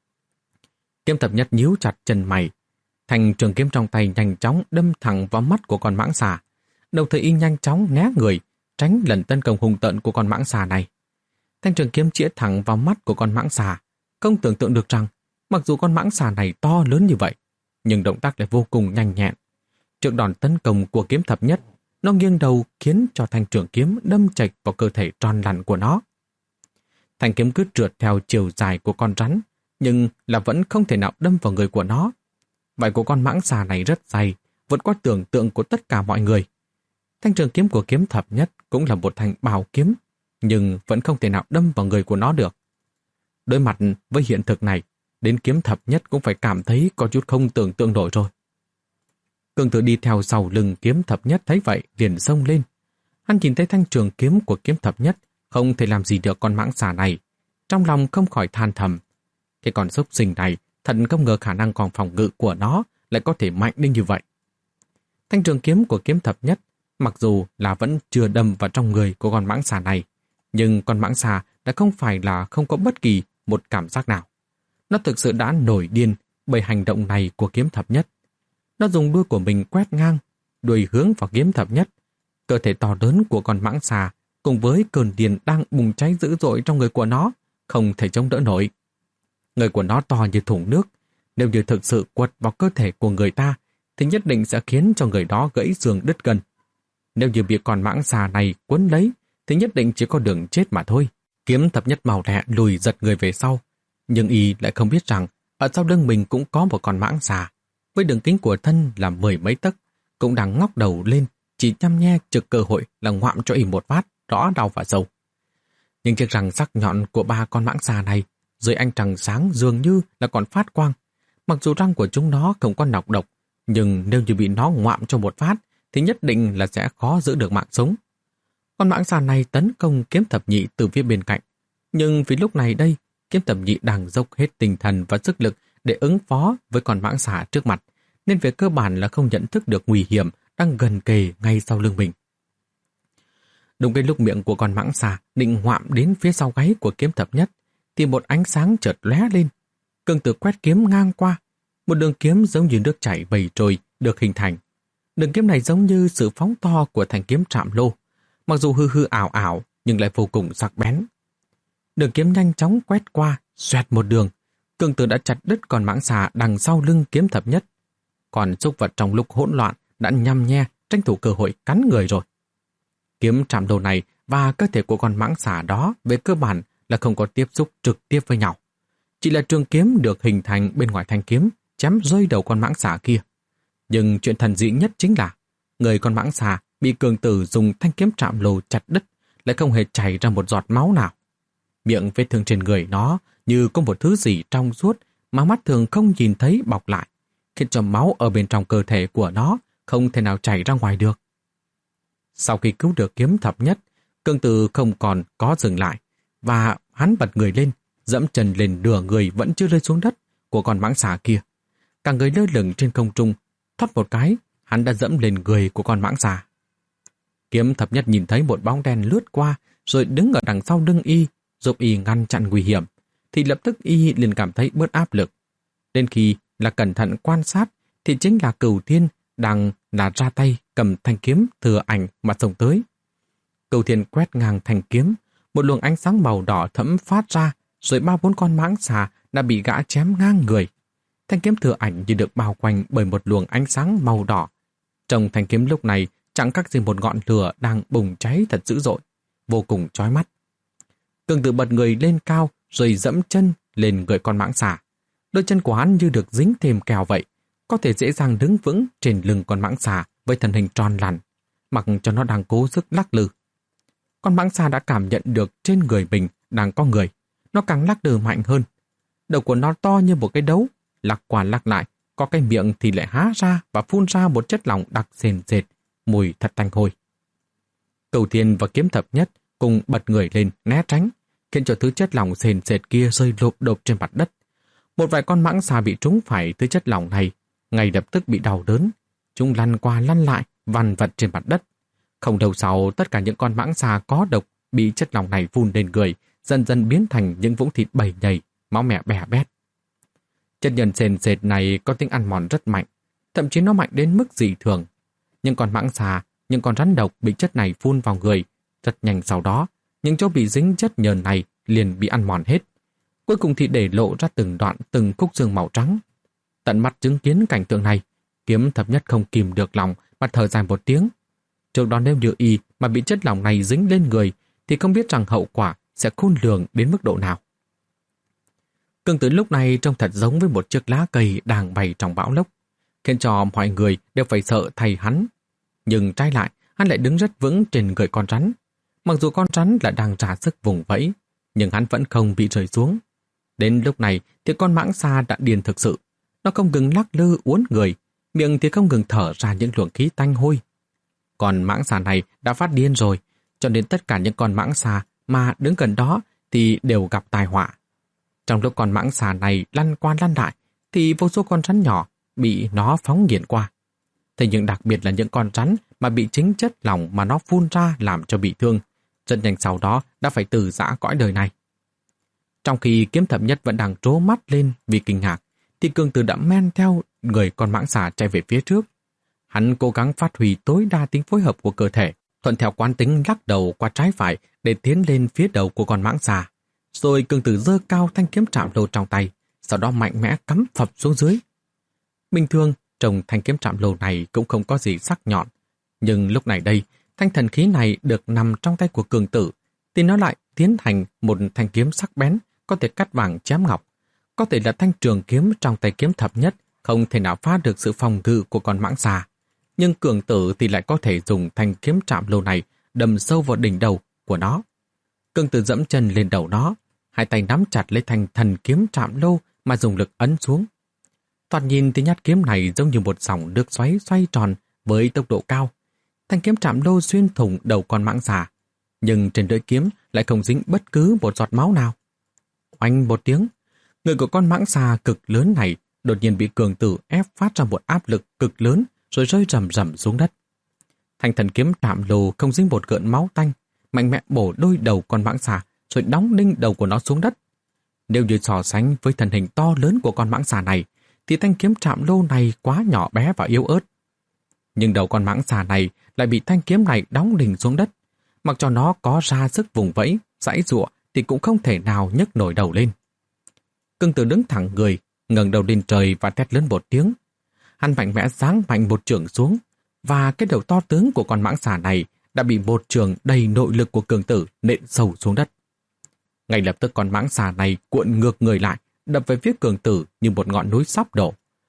Kiếm thập nhất nhíu chặt chân mày, thành trường kiếm trong tay nhanh chóng đâm thẳng vào mắt của con mãng xà, đồng thời y nhanh chóng né người, tránh lần tấn công hung tợn của con mãng xà này. Thanh trường kiếm chĩa thẳng vào mắt của con mãng xà, không tưởng tượng được rằng mặc dù con mãng xà này to lớn như vậy, nhưng động tác lại vô cùng nhanh nhẹn. Trước đòn tấn công của kiếm thập nhất, nó nghiêng đầu khiến cho thanh trường kiếm đâm chệch vào cơ thể tròn lặn của nó. Thanh kiếm cứ trượt theo chiều dài của con rắn, nhưng là vẫn không thể nào đâm vào người của nó. Vảy của con mãng xà này rất dày, vượt qua tưởng tượng của tất cả mọi người. Thanh trường kiếm của kiếm thập nhất cũng là một thanh bào kiếm, nhưng vẫn không thể nào đâm vào người của nó được. Đối mặt với hiện thực này, đến kiếm thập nhất cũng phải cảm thấy có chút không tưởng tượng nổi rồi. Cường Tử đi theo sau lưng kiếm thập nhất thấy vậy liền xông lên. Hắn nhìn thấy thanh trường kiếm của kiếm thập nhất không thể làm gì được con mãng xà này, trong lòng không khỏi than thầm. Cái con súc sinh này thật không ngờ khả năng còn phòng ngự của nó lại có thể mạnh đến như vậy. Thanh trường kiếm của kiếm thập nhất mặc dù là vẫn chưa đâm vào trong người của con mãng xà này, nhưng con mãng xà đã không phải là không có bất kỳ một cảm giác nào. Nó thực sự đã nổi điên bởi hành động này của kiếm thập nhất. Nó dùng đuôi của mình quét ngang, đuôi hướng vào kiếm thập nhất. Cơ thể to lớn của con mãng xà cùng với cơn điên đang bùng cháy dữ dội trong người của nó không thể chống đỡ nổi. Người của nó to như thùng nước, nếu như thực sự quật vào cơ thể của người ta thì nhất định sẽ khiến cho người đó gãy xương đứt gân. Nếu như bị con mãng xà này quấn lấy thì nhất định chỉ có đường chết mà thôi. Kiếm thập nhất màu lẹ lùi giật người về sau, nhưng y lại không biết rằng ở sau lưng mình cũng có một con mãng xà với đường kính của thân là mười mấy tấc, cũng đang ngóc đầu lên, chỉ nhăm nhe trực cơ hội là ngoạm cho y một phát rõ đau và sâu. Nhưng chiếc răng sắc nhọn của ba con mãng xà này dưới ánh trăng sáng dường như là còn phát quang. Mặc dù răng của chúng nó không có nọc độc, nhưng nếu như bị nó ngoạm cho một phát thì nhất định là sẽ khó giữ được mạng sống. Con mãng xà này tấn công kiếm thập nhị từ phía bên cạnh, nhưng vì lúc này đây kiếm thập nhị đang dốc hết tinh thần và sức lực để ứng phó với con mãng xà trước mặt, nên về cơ bản là không nhận thức được nguy hiểm đang gần kề ngay sau lưng mình. Đúng cái lúc miệng của con mãng xà định ngoạm đến phía sau gáy của kiếm thập nhất, thì một ánh sáng chợt lóe lên. Cường Tử quét kiếm ngang qua, một đường kiếm giống như nước chảy bầy trôi được hình thành. Đường kiếm này giống như sự phóng to của thanh kiếm trạm lô, mặc dù hư hư ảo ảo nhưng lại vô cùng sắc bén. Đường kiếm nhanh chóng quét qua, xoẹt một đường. Cường Tử đã chặt đứt con mãng xà đằng sau lưng kiếm thập nhất. Còn súc vật trong lúc hỗn loạn đã nhăm nhe tranh thủ cơ hội cắn người rồi. Kiếm trạm lô này và cơ thể của con mãng xà đó về cơ bản là không có tiếp xúc trực tiếp với nhau. Chỉ là trường kiếm được hình thành bên ngoài thanh kiếm chém rơi đầu con mãng xà kia. Nhưng chuyện thần dị nhất chính là người con mãng xà bị cường tử dùng thanh kiếm trạm lồ chặt đứt, lại không hề chảy ra một giọt máu nào. Miệng vết thương trên người nó như có một thứ gì trong suốt mà mắt thường không nhìn thấy bọc lại, khiến cho máu ở bên trong cơ thể của nó không thể nào chảy ra ngoài được. Sau khi cứu được Kiếm Thập Nhất, cường tử không còn có dừng lại, và hắn bật người lên, dẫm chân lên nửa người vẫn chưa rơi xuống đất của con mãng xà kia. Cả người lơ lửng trên không trung, thoát một cái, hắn đã dẫm lên người của con mãng xà. Kiếm Thập Nhất nhìn thấy một bóng đen lướt qua, rồi đứng ở đằng sau lưng y, giúp y ngăn chặn nguy hiểm, thì lập tức y liền cảm thấy bớt áp lực. Đến khi là cẩn thận quan sát, thì chính là Cửu Thiên đang là ra tay cầm thanh kiếm thừa ảnh mà xông tới. Cửu Thiên quét ngang thanh kiếm, một luồng ánh sáng màu đỏ thẫm phát ra, rồi ba bốn con mãng xà đã bị gã chém ngang người. Thanh kiếm thừa ảnh như được bao quanh bởi một luồng ánh sáng màu đỏ. Trong thanh kiếm lúc này chẳng khác gì một ngọn lửa đang bùng cháy thật dữ dội, vô cùng chói mắt. Cường tử bật người lên cao rồi dẫm chân lên người con mãng xà. Đôi chân của hắn như được dính thêm kèo vậy, có thể dễ dàng đứng vững trên lưng con mãng xà với thân hình tròn lẳn, mặc cho nó đang cố sức lắc lư. Con mãng xà đã cảm nhận được trên người mình đang có người, nó càng lắc lư mạnh hơn. Đầu của nó to như một cái đấu, lắc qua lắc lại, có cái miệng thì lại há ra và phun ra một chất lỏng đặc sền sệt, mùi thật tanh hôi. Cửu Thiên và Kiếm Thập Nhất cùng bật người lên né tránh, khiến cho thứ chất lỏng sền sệt kia rơi lộp độp trên mặt đất. Một vài con mãng xà bị trúng phải thứ chất lỏng này, ngay lập tức bị đau đớn. Chúng lăn qua lăn lại, vằn vặt trên mặt đất. Không lâu sau, tất cả những con mãng xà có độc bị chất lỏng này phun lên người, dần dần biến thành những vũng thịt bầy nhầy, máu mẻ bè bét. Chất nhân sền sệt này có tính ăn mòn rất mạnh, thậm chí nó mạnh đến mức dị thường. Những con mãng xà, những con rắn độc bị chất này phun vào người, rất nhanh sau đó, những chỗ bị dính chất nhờn này liền bị ăn mòn hết. Cuối cùng thì để lộ ra từng đoạn từng khúc xương màu trắng. Tận mắt chứng kiến cảnh tượng này, Kiếm Thập Nhất không kìm được lòng mà thở dài một tiếng. Trước đó nếu như y mà bị chất lỏng này dính lên người thì không biết rằng hậu quả sẽ khôn lường đến mức độ nào. Cường tử lúc này trông thật giống với một chiếc lá cây đang bay trong bão lốc, khiến cho mọi người đều phải sợ thay hắn. Nhưng trái lại, hắn lại đứng rất vững trên người con rắn. Mặc dù con rắn là đang trả sức vùng vẫy, nhưng hắn vẫn không bị rơi xuống. Đến lúc này thì con mãng xà đã điên thực sự. Nó không ngừng lắc lư uốn người, miệng thì không ngừng thở ra những luồng khí tanh hôi. Còn mãng xà này đã phát điên rồi, cho nên tất cả những con mãng xà mà đứng gần đó thì đều gặp tai họa. Trong lúc con mãng xà này lăn qua lăn lại, thì vô số con rắn nhỏ bị nó phóng nghiền qua. Thế nhưng đặc biệt là những con rắn mà bị chính chất lỏng mà nó phun ra làm cho bị thương, rất nhanh sau đó đã phải từ giã cõi đời này. Trong khi Kiếm Thập Nhất vẫn đang trố mắt lên vì kinh ngạc, thì cường tử đã men theo người con mãng xà chạy về phía trước. Hắn cố gắng phát huy tối đa tính phối hợp của cơ thể, thuận theo quán tính lắc đầu qua trái phải để tiến lên phía đầu của con mãng xà. Rồi cường tử giơ cao thanh kiếm trạm lô trong tay, sau đó mạnh mẽ cắm phập xuống dưới. Bình thường, trông thanh kiếm trạm lô này cũng không có gì sắc nhọn, nhưng lúc này đây, thanh thần khí này được nằm trong tay của cường tử, thì nó lại tiến thành một thanh kiếm sắc bén, có thể cắt vàng chém ngọc. Có thể là thanh trường kiếm trong tay Kiếm Thập Nhất không thể nào phá được sự phòng ngự của con mãng xà, nhưng cường tử thì lại có thể dùng thanh kiếm trạm lô này đâm sâu vào đỉnh đầu của nó. Cường tử dẫm chân lên đầu nó, hai tay nắm chặt lấy thanh thần kiếm trạm lô mà dùng lực ấn xuống. Thoạt nhìn thì nhát kiếm này giống như một dòng nước xoáy xoay tròn với tốc độ cao. Thanh kiếm trạm lô xuyên thủng đầu con mãng xà, nhưng trên lưỡi kiếm lại không dính bất cứ một giọt máu nào. Oanh một tiếng, người của con mãng xà cực lớn này đột nhiên bị cường tử ép phát ra một áp lực cực lớn rồi rơi rầm rầm xuống đất. Thanh thần kiếm trạm lô không dính một gợn máu tanh, mạnh mẽ bổ đôi đầu con mãng xà rồi đóng đinh đầu của nó xuống đất. Nếu như so sánh với thân hình to lớn của con mãng xà này, thì thanh kiếm trạm lô này quá nhỏ bé và yếu ớt. Nhưng đầu con mãng xà này lại bị thanh kiếm này đóng đinh xuống đất. Mặc cho nó có ra sức vùng vẫy, giãy giụa thì cũng không thể nào nhấc nổi đầu lên. Cường tử đứng thẳng người, ngẩng đầu lên trời và thét lớn một tiếng. Hắn mạnh mẽ giáng mạnh một chưởng xuống, và cái đầu to tướng của con mãng xà này đã bị một chưởng đầy nội lực của cường tử nện sâu xuống đất. Ngay lập tức con mãng xà này cuộn ngược người lại, đập về phía cường tử như một ngọn núi sắp đổ.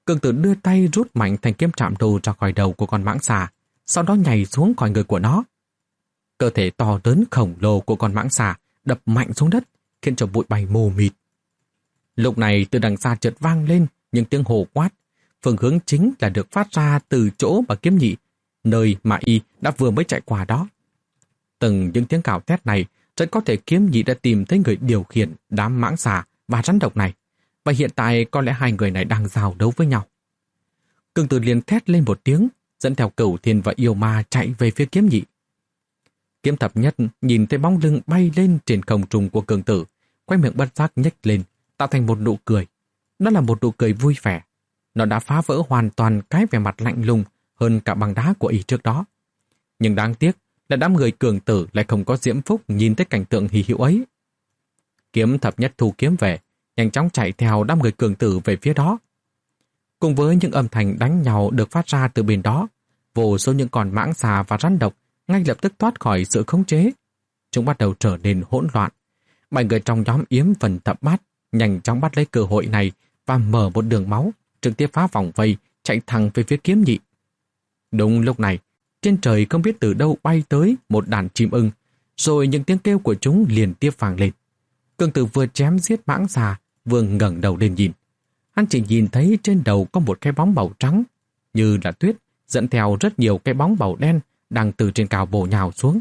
Cường Tử đưa tay rút mạnh thanh kiếm trảm đồ ra khỏi đầu của con mãng xà, sau đó nhảy xuống khỏi người của nó. Cơ thể to lớn khổng lồ của con mãng xà đập mạnh xuống đất, khiến cho bụi bay mù mịt. Lúc này từ đằng xa chợt vang lên những tiếng hô quát, phương hướng chính là được phát ra từ chỗ mà Kiếm Nhị, nơi mà y đã vừa mới chạy qua đó. Từng những tiếng cào thét này rất có thể Kiếm Nhị đã tìm thấy người điều khiển đám mãng xà và rắn độc này, và hiện tại có lẽ hai người này đang giao đấu với nhau. Cường Tử liền thét lên một tiếng, dẫn theo Cửu Thiên và Yêu Ma chạy về phía Kiếm Nhị. Kiếm Thập Nhất nhìn thấy bóng lưng bay lên trên không trung của Cường Tử, quay miệng bất giác nhếch lên, tạo thành một nụ cười. Đó là một nụ cười vui vẻ. Nó đã phá vỡ hoàn toàn cái vẻ mặt lạnh lùng hơn cả bằng đá của y trước đó. Nhưng đáng tiếc là đám người Cường Tử lại không có diễm phúc nhìn thấy cảnh tượng hy hữu ấy. Kiếm Thập Nhất thu kiếm về, nhanh chóng chạy theo đám người Cường Tử về phía đó. Cùng với những âm thanh đánh nhau được phát ra từ bên đó, vô số những con mãng xà và rắn độc ngay lập tức thoát khỏi sự khống chế. Chúng bắt đầu trở nên hỗn loạn. Bảy người trong nhóm Yếm Vân Thập Bát nhanh chóng bắt lấy cơ hội này và mở một đường máu, trực tiếp phá vòng vây, chạy thẳng về phía Kiếm Nhị. Đúng lúc này, trên trời không biết từ đâu bay tới một đàn chim ưng, rồi những tiếng kêu của chúng liên tiếp vang lên. Cường Tử vừa chém giết mãng xà, vừa ngẩng đầu lên nhìn. Hắn chỉ nhìn thấy trên đầu có một cái bóng màu trắng, như là tuyết, dẫn theo rất nhiều cái bóng màu đen đang từ trên cao bổ nhào xuống.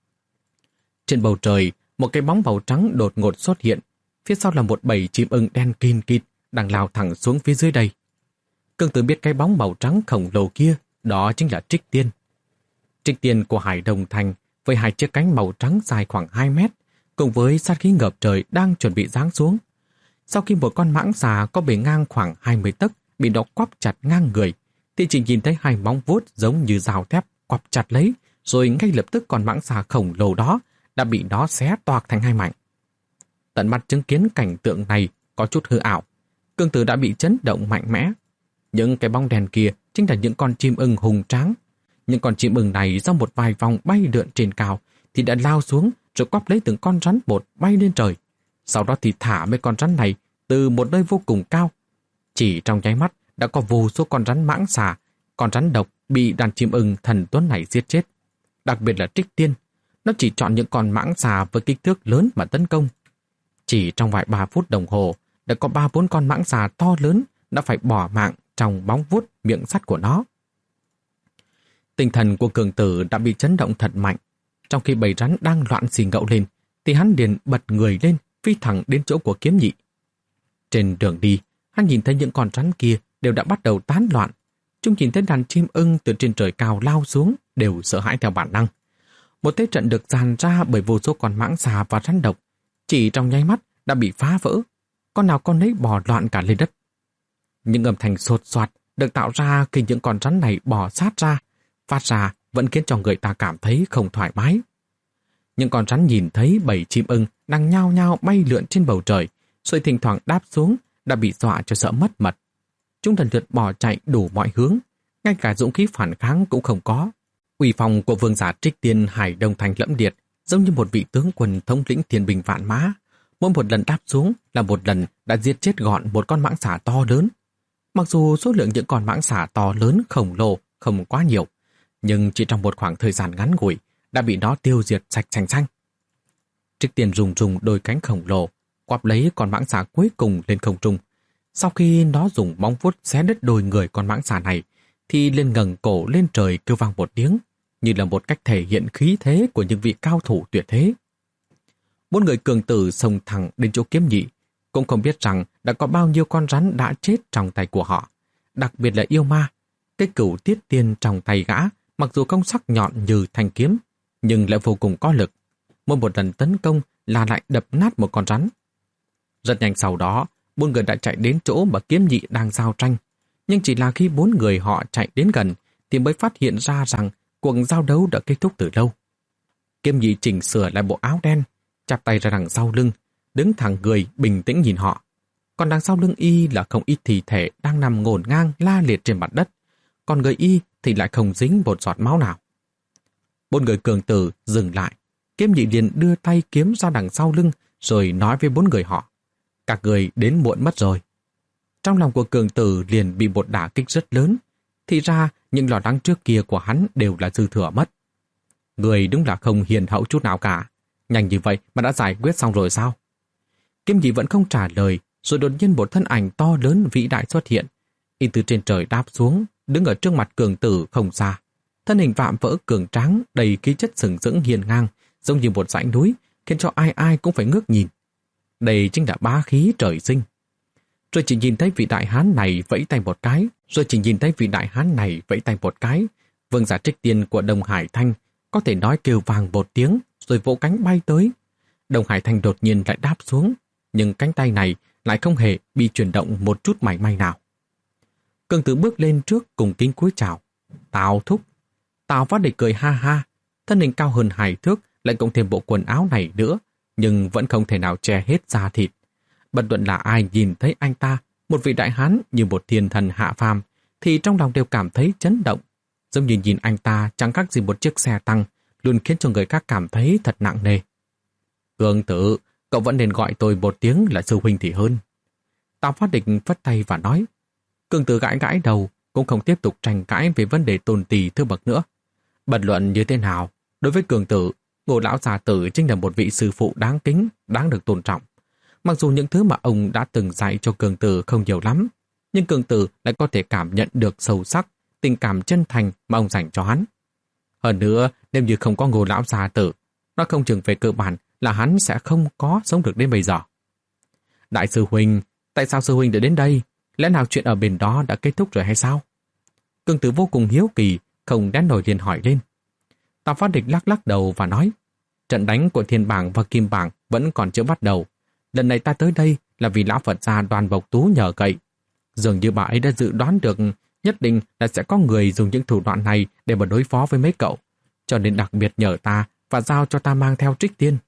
Trên bầu trời, một cái bóng màu trắng đột ngột xuất hiện, phía sau là một bầy chim ưng đen kín kịt đang lao thẳng xuống phía dưới đây. Cường Tử biết cái bóng màu trắng khổng lồ kia, đó chính là Trích Tiên. Trích Tiên của Hải Đồng Thành với hai chiếc cánh màu trắng dài khoảng hai mét, cùng với sát khí ngập trời đang chuẩn bị giáng xuống. Sau khi một con mãng xà có bề ngang khoảng hai mươi tấc bị nó quắp chặt ngang người, thì chỉ nhìn thấy hai móng vuốt giống như rào thép quắp chặt lấy, rồi ngay lập tức con mãng xà khổng lồ đó đã bị nó xé toạc thành hai mảnh. Tận mắt chứng kiến cảnh tượng này có chút hư ảo, Cường Tử đã bị chấn động mạnh mẽ. Những cái bóng đèn kia chính là những con chim ưng hùng tráng. Những con chim ưng này sau một vài vòng bay lượn trên cao thì đã lao xuống rồi quắp lấy từng con rắn một bay lên trời. Sau đó thì thả mấy con rắn này từ một nơi vô cùng cao. Chỉ trong nháy mắt đã có vô số con rắn mãng xà, con rắn độc bị đàn chim ưng thần tuấn này giết chết. Đặc biệt là Trích Tiên, nó chỉ chọn những con mãng xà với kích thước lớn mà tấn công. Chỉ trong vài ba phút đồng hồ đã có ba bốn con mãng xà to lớn đã phải bỏ mạng trong bóng vuốt miệng sắt của nó. Tinh thần của Cường Tử đã bị chấn động thật mạnh. Trong khi bầy rắn đang loạn xì ngậu lên, thì hắn liền bật người lên, phi thẳng đến chỗ của Kiếm Nhị. Trên đường đi, hắn nhìn thấy những con rắn kia đều đã bắt đầu tán loạn. Chúng nhìn thấy đàn chim ưng từ trên trời cao lao xuống, đều sợ hãi theo bản năng. Một thế trận được dàn ra bởi vô số con mãng xà và rắn độc, chỉ trong nháy mắt đã bị phá vỡ. Con nào con nấy bò loạn cả lên đất. Những âm thanh sột soạt được tạo ra khi những con rắn này bò sát ra, phát ra vẫn khiến cho người ta cảm thấy không thoải mái. Những con rắn nhìn thấy bầy chim ưng đang nhao nhao bay lượn trên bầu trời, rồi thỉnh thoảng đáp xuống, đã bị dọa cho sợ mất mật. Chúng lần lượt bỏ chạy đủ mọi hướng, ngay cả dũng khí phản kháng cũng không có. Uy phong của vương giả Trích Tiên Hải Đông Thành lẫm liệt, giống như một vị tướng quân thống lĩnh thiên binh vạn mã. Mỗi một lần đáp xuống là một lần đã giết chết gọn một con mãng xà to lớn. Mặc dù số lượng những con mãng xà to lớn khổng lồ không quá nhiều, nhưng chỉ trong một khoảng thời gian ngắn ngủi đã bị nó tiêu diệt sạch sành xanh. Trích Tiên rùng rùng đôi cánh khổng lồ, quặp lấy con mãng xà cuối cùng lên không trung. Sau khi nó dùng móng vuốt xé đứt đôi người con mãng xà này, thì lên ngẩng cổ lên trời kêu vang một tiếng, như là một cách thể hiện khí thế của những vị cao thủ tuyệt thế. Bốn người Cường Tử xông thẳng đến chỗ Kiếm Nhị, cũng không biết rằng đã có bao nhiêu con rắn đã chết trong tay của họ. Đặc biệt là Yêu Ma, cái Cửu Tiết Tiên trong tay gã, mặc dù không sắc nhọn như thanh kiếm, nhưng lại vô cùng có lực. Mỗi một lần tấn công là lại đập nát một con rắn. Rất nhanh sau đó, bốn người đã chạy đến chỗ mà Kiếm Nhị đang giao tranh. Nhưng chỉ là khi bốn người họ chạy đến gần thì mới phát hiện ra rằng cuộc giao đấu đã kết thúc từ lâu. Kiếm Nhị chỉnh sửa lại bộ áo đen, chắp tay ra đằng sau lưng, đứng thẳng người bình tĩnh nhìn họ. Còn đằng sau lưng y là không ít thi thể đang nằm ngổn ngang la liệt trên mặt đất, còn người y thì lại không dính một giọt máu nào. Bốn người Cường Tử dừng lại, Kiếm Nhị liền đưa tay kiếm ra đằng sau lưng rồi nói với bốn người họ: "Các người đến muộn mất rồi." Trong lòng của cường tử liền bị một đả kích rất lớn. Thì ra, những lo lắng trước kia của hắn đều là dư thừa mất. Người đúng là không hiền hậu chút nào cả. Nhanh như vậy mà đã giải quyết xong rồi sao? Kiếm Nhị vẫn không trả lời, rồi đột nhiên một thân ảnh to lớn vĩ đại xuất hiện. Y từ trên trời đáp xuống, đứng ở trước mặt cường tử không xa. Thân hình vạm vỡ cường tráng, đầy khí chất sừng sững hiền ngang, giống như một dãy núi, khiến cho ai ai cũng phải ngước nhìn. Đây chính là bá khí trời sinh. Rồi chỉ nhìn thấy vị đại hán này vẫy tay một cái, rồi chỉ nhìn thấy vị đại hán này vẫy tay một cái. Vương giả Trích Tiên của Đông Hải Thanh có thể nói kêu vàng một tiếng, rồi vỗ cánh bay tới. Đông Hải Thanh đột nhiên lại đáp xuống, nhưng cánh tay này lại không hề bị chuyển động một chút mảy may nào. Cường tử bước lên trước cùng kính cúi chào. Tào thúc. Tào Phát Địch cười ha ha, thân hình cao hơn hai thước, lại cộng thêm bộ quần áo này nữa, nhưng vẫn không thể nào che hết da thịt. Bất luận là ai nhìn thấy anh ta, một vị đại hán như một thiên thần hạ phàm, thì trong lòng đều cảm thấy chấn động. Giống như nhìn anh ta chẳng khác gì một chiếc xe tăng, luôn khiến cho người khác cảm thấy thật nặng nề. Cường tử, cậu vẫn nên gọi tôi một tiếng là sư huynh thì hơn. Tào Phát Địch phất tay và nói. Cường tử gãi gãi đầu, cũng không tiếp tục tranh cãi về vấn đề tôn tỷ thứ bậc nữa. Bất luận như thế nào, đối với cường tử, Ngô lão già tử chính là một vị sư phụ đáng kính, đáng được tôn trọng. Mặc dù những thứ mà ông đã từng dạy cho cường tử không nhiều lắm, nhưng cường tử lại có thể cảm nhận được sâu sắc tình cảm chân thành mà ông dành cho hắn. Hơn nữa, nếu như không có Ngô lão già tử, nó không chừng về cơ bản là hắn sẽ không có sống được đến bây giờ. Đại sư huynh, tại sao sư huynh đã đến đây? Lẽ nào chuyện ở bên đó đã kết thúc rồi hay sao? Cường tử vô cùng hiếu kỳ, không đén nổi liền hỏi lên. Tào Phát Địch lắc lắc đầu và nói, trận đánh của Thiên Bảng và Kim Bảng vẫn còn chưa bắt đầu. Lần này ta tới đây là vì lão Phật gia Đoàn Bộc Tú nhờ cậy. Dường như bà ấy đã dự đoán được nhất định là sẽ có người dùng những thủ đoạn này để mà đối phó với mấy cậu, cho nên đặc biệt nhờ ta và giao cho ta mang theo Trích Tiên.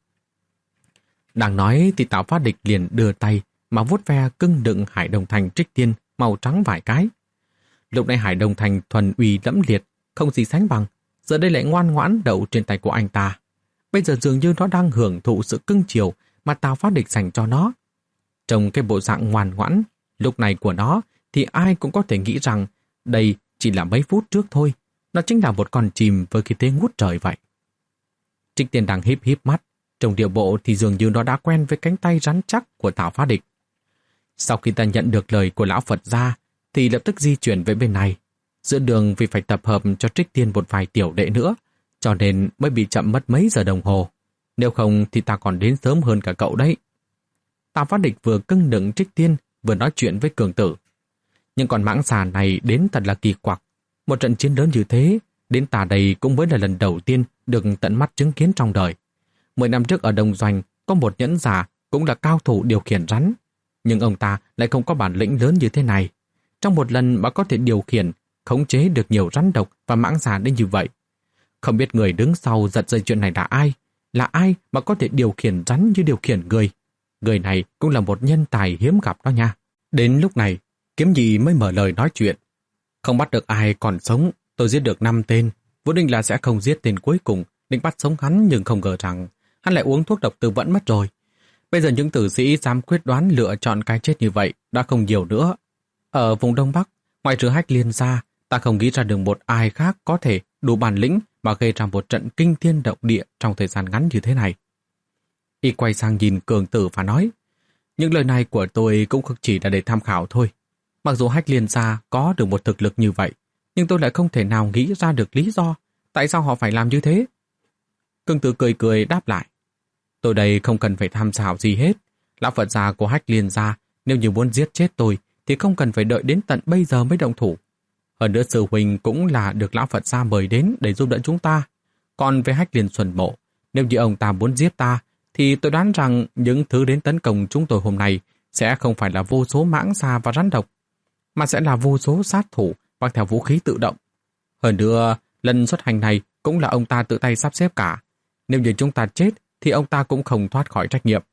Đang nói thì Tào Phát Địch liền đưa tay mà vuốt ve cưng đựng Hải Đồng Thành Trích Tiên màu trắng vài cái. Lúc này Hải Đồng Thành thuần uy lẫm liệt, không gì sánh bằng, giờ đây lại ngoan ngoãn đậu trên tay của anh ta. Bây giờ dường như nó đang hưởng thụ sự cưng chiều mà Tào Phát Địch dành cho nó. Trong cái bộ dạng ngoan ngoãn lúc này của nó thì ai cũng có thể nghĩ rằng đây chỉ là mấy phút trước thôi, nó chính là một con chim với khí thế ngút trời vậy. Trích Tiên đang híp híp mắt, trong điệu bộ thì dường như nó đã quen với cánh tay rắn chắc của Tào Phát Địch. Sau khi ta nhận được lời của lão Phật gia thì lập tức di chuyển về bên này. Giữa đường vì phải tập hợp cho Trích Tiên một vài tiểu đệ nữa, cho nên mới bị chậm mất mấy giờ đồng hồ. Nếu không thì ta còn đến sớm hơn cả cậu đấy. Tào Phát Địch vừa cưng đựng Trích Tiên, vừa nói chuyện với cường tử. Nhưng con mãng xà này đến thật là kỳ quặc. Một trận chiến lớn như thế, đến ta đây cũng mới là lần đầu tiên được tận mắt chứng kiến trong đời. Mười năm trước ở Đông Doanh, có một nhẫn giả cũng là cao thủ điều khiển rắn. Nhưng ông ta lại không có bản lĩnh lớn như thế này. Trong một lần mà có thể điều khiển, khống chế được nhiều rắn độc và mãng xà đến như vậy. Không biết người đứng sau giật dây chuyện này là ai? Là ai mà có thể điều khiển rắn như điều khiển người? Người này cũng là một nhân tài hiếm gặp đó nha. Đến lúc này, Kiếm Nhị mới mở lời nói chuyện. Không bắt được ai còn sống, tôi giết được năm tên. Vốn định là sẽ không giết tên cuối cùng, định bắt sống hắn, nhưng không ngờ rằng hắn lại uống thuốc độc tư vẫn mất rồi. Bây giờ những tử sĩ dám quyết đoán lựa chọn cái chết như vậy đã không nhiều nữa. Ở vùng Đông Bắc, ngoại trừ Hách Liên ra, ta không nghĩ ra được một ai khác có thể đủ bản lĩnh mà gây ra một trận kinh thiên động địa trong thời gian ngắn như thế này. Y quay sang nhìn cường tử và nói, những lời này của tôi cũng không chỉ là để tham khảo thôi. Mặc dù Hách Liên gia có được một thực lực như vậy, nhưng tôi lại không thể nào nghĩ ra được lý do tại sao họ phải làm như thế. Cường tử cười cười đáp lại, tôi đây không cần phải tham khảo gì hết. Lão Phật gia của Hách Liên gia nếu như muốn giết chết tôi thì không cần phải đợi đến tận bây giờ mới động thủ. Hơn nữa sư huynh cũng là được lão Phật gia mời đến để giúp đỡ chúng ta. Còn về Hách Liên Xuân Mộ, nếu như ông ta muốn giết ta thì tôi đoán rằng những thứ đến tấn công chúng tôi hôm nay sẽ không phải là vô số mãng xà và rắn độc, mà sẽ là vô số sát thủ mang theo vũ khí tự động. Hơn nữa, lần xuất hành này cũng là ông ta tự tay sắp xếp cả. Nếu như chúng ta chết thì ông ta cũng không thoát khỏi trách nhiệm.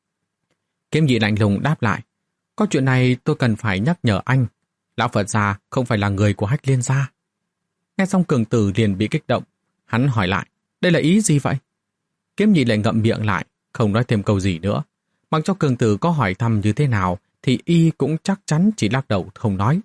Kiếm Nhị lạnh lùng đáp lại, có chuyện này tôi cần phải nhắc nhở anh. Lão Phật gia không phải là người của Hách Liên gia. Nghe xong cường tử liền bị kích động. Hắn hỏi lại, đây là ý gì vậy? Kiếm Nhị lại ngậm miệng lại, không nói thêm câu gì nữa. Mặc cho cường tử có hỏi thăm như thế nào thì y cũng chắc chắn chỉ lắc đầu không nói.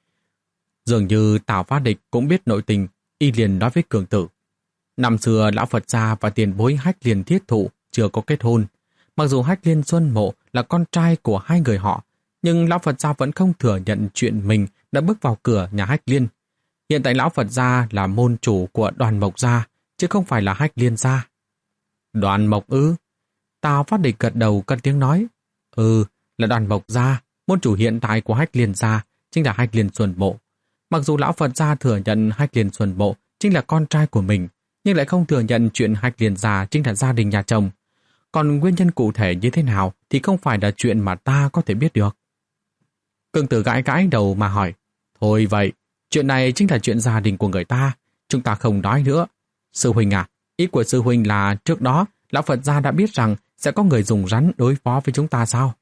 Dường như Tào Phát Địch cũng biết nội tình, y liền nói với Cường Tử. Năm xưa lão Phật gia và tiền bối Hách Liên Thiết Thụ chưa có kết hôn. Mặc dù Hách Liên Xuân Mộ là con trai của hai người họ, nhưng lão Phật gia vẫn không thừa nhận chuyện mình đã bước vào cửa nhà Hách Liên. Hiện tại lão Phật gia là môn chủ của Đoàn Mộc gia, chứ không phải là Hách Liên gia. Đoàn Mộc ư? Tào Phát Địch gật đầu cất tiếng nói. Ừ, là Đoàn Mộc gia, môn chủ hiện tại của Hách Liên gia chính là Hách Liên Xuân Mộ. Mặc dù lão Phật gia thừa nhận Hách Liên Xuân Mộ chính là con trai của mình, nhưng lại không thừa nhận chuyện Hách Liên gia chính là gia đình nhà chồng. Còn nguyên nhân cụ thể như thế nào thì không phải là chuyện mà ta có thể biết được. Cường Tử gãi gãi đầu mà hỏi. Thôi vậy, chuyện này chính là chuyện gia đình của người ta, chúng ta không nói nữa. Sư huynh à, ý của sư huynh là trước đó lão Phật gia đã biết rằng sẽ có người dùng rắn đối phó với chúng ta sao?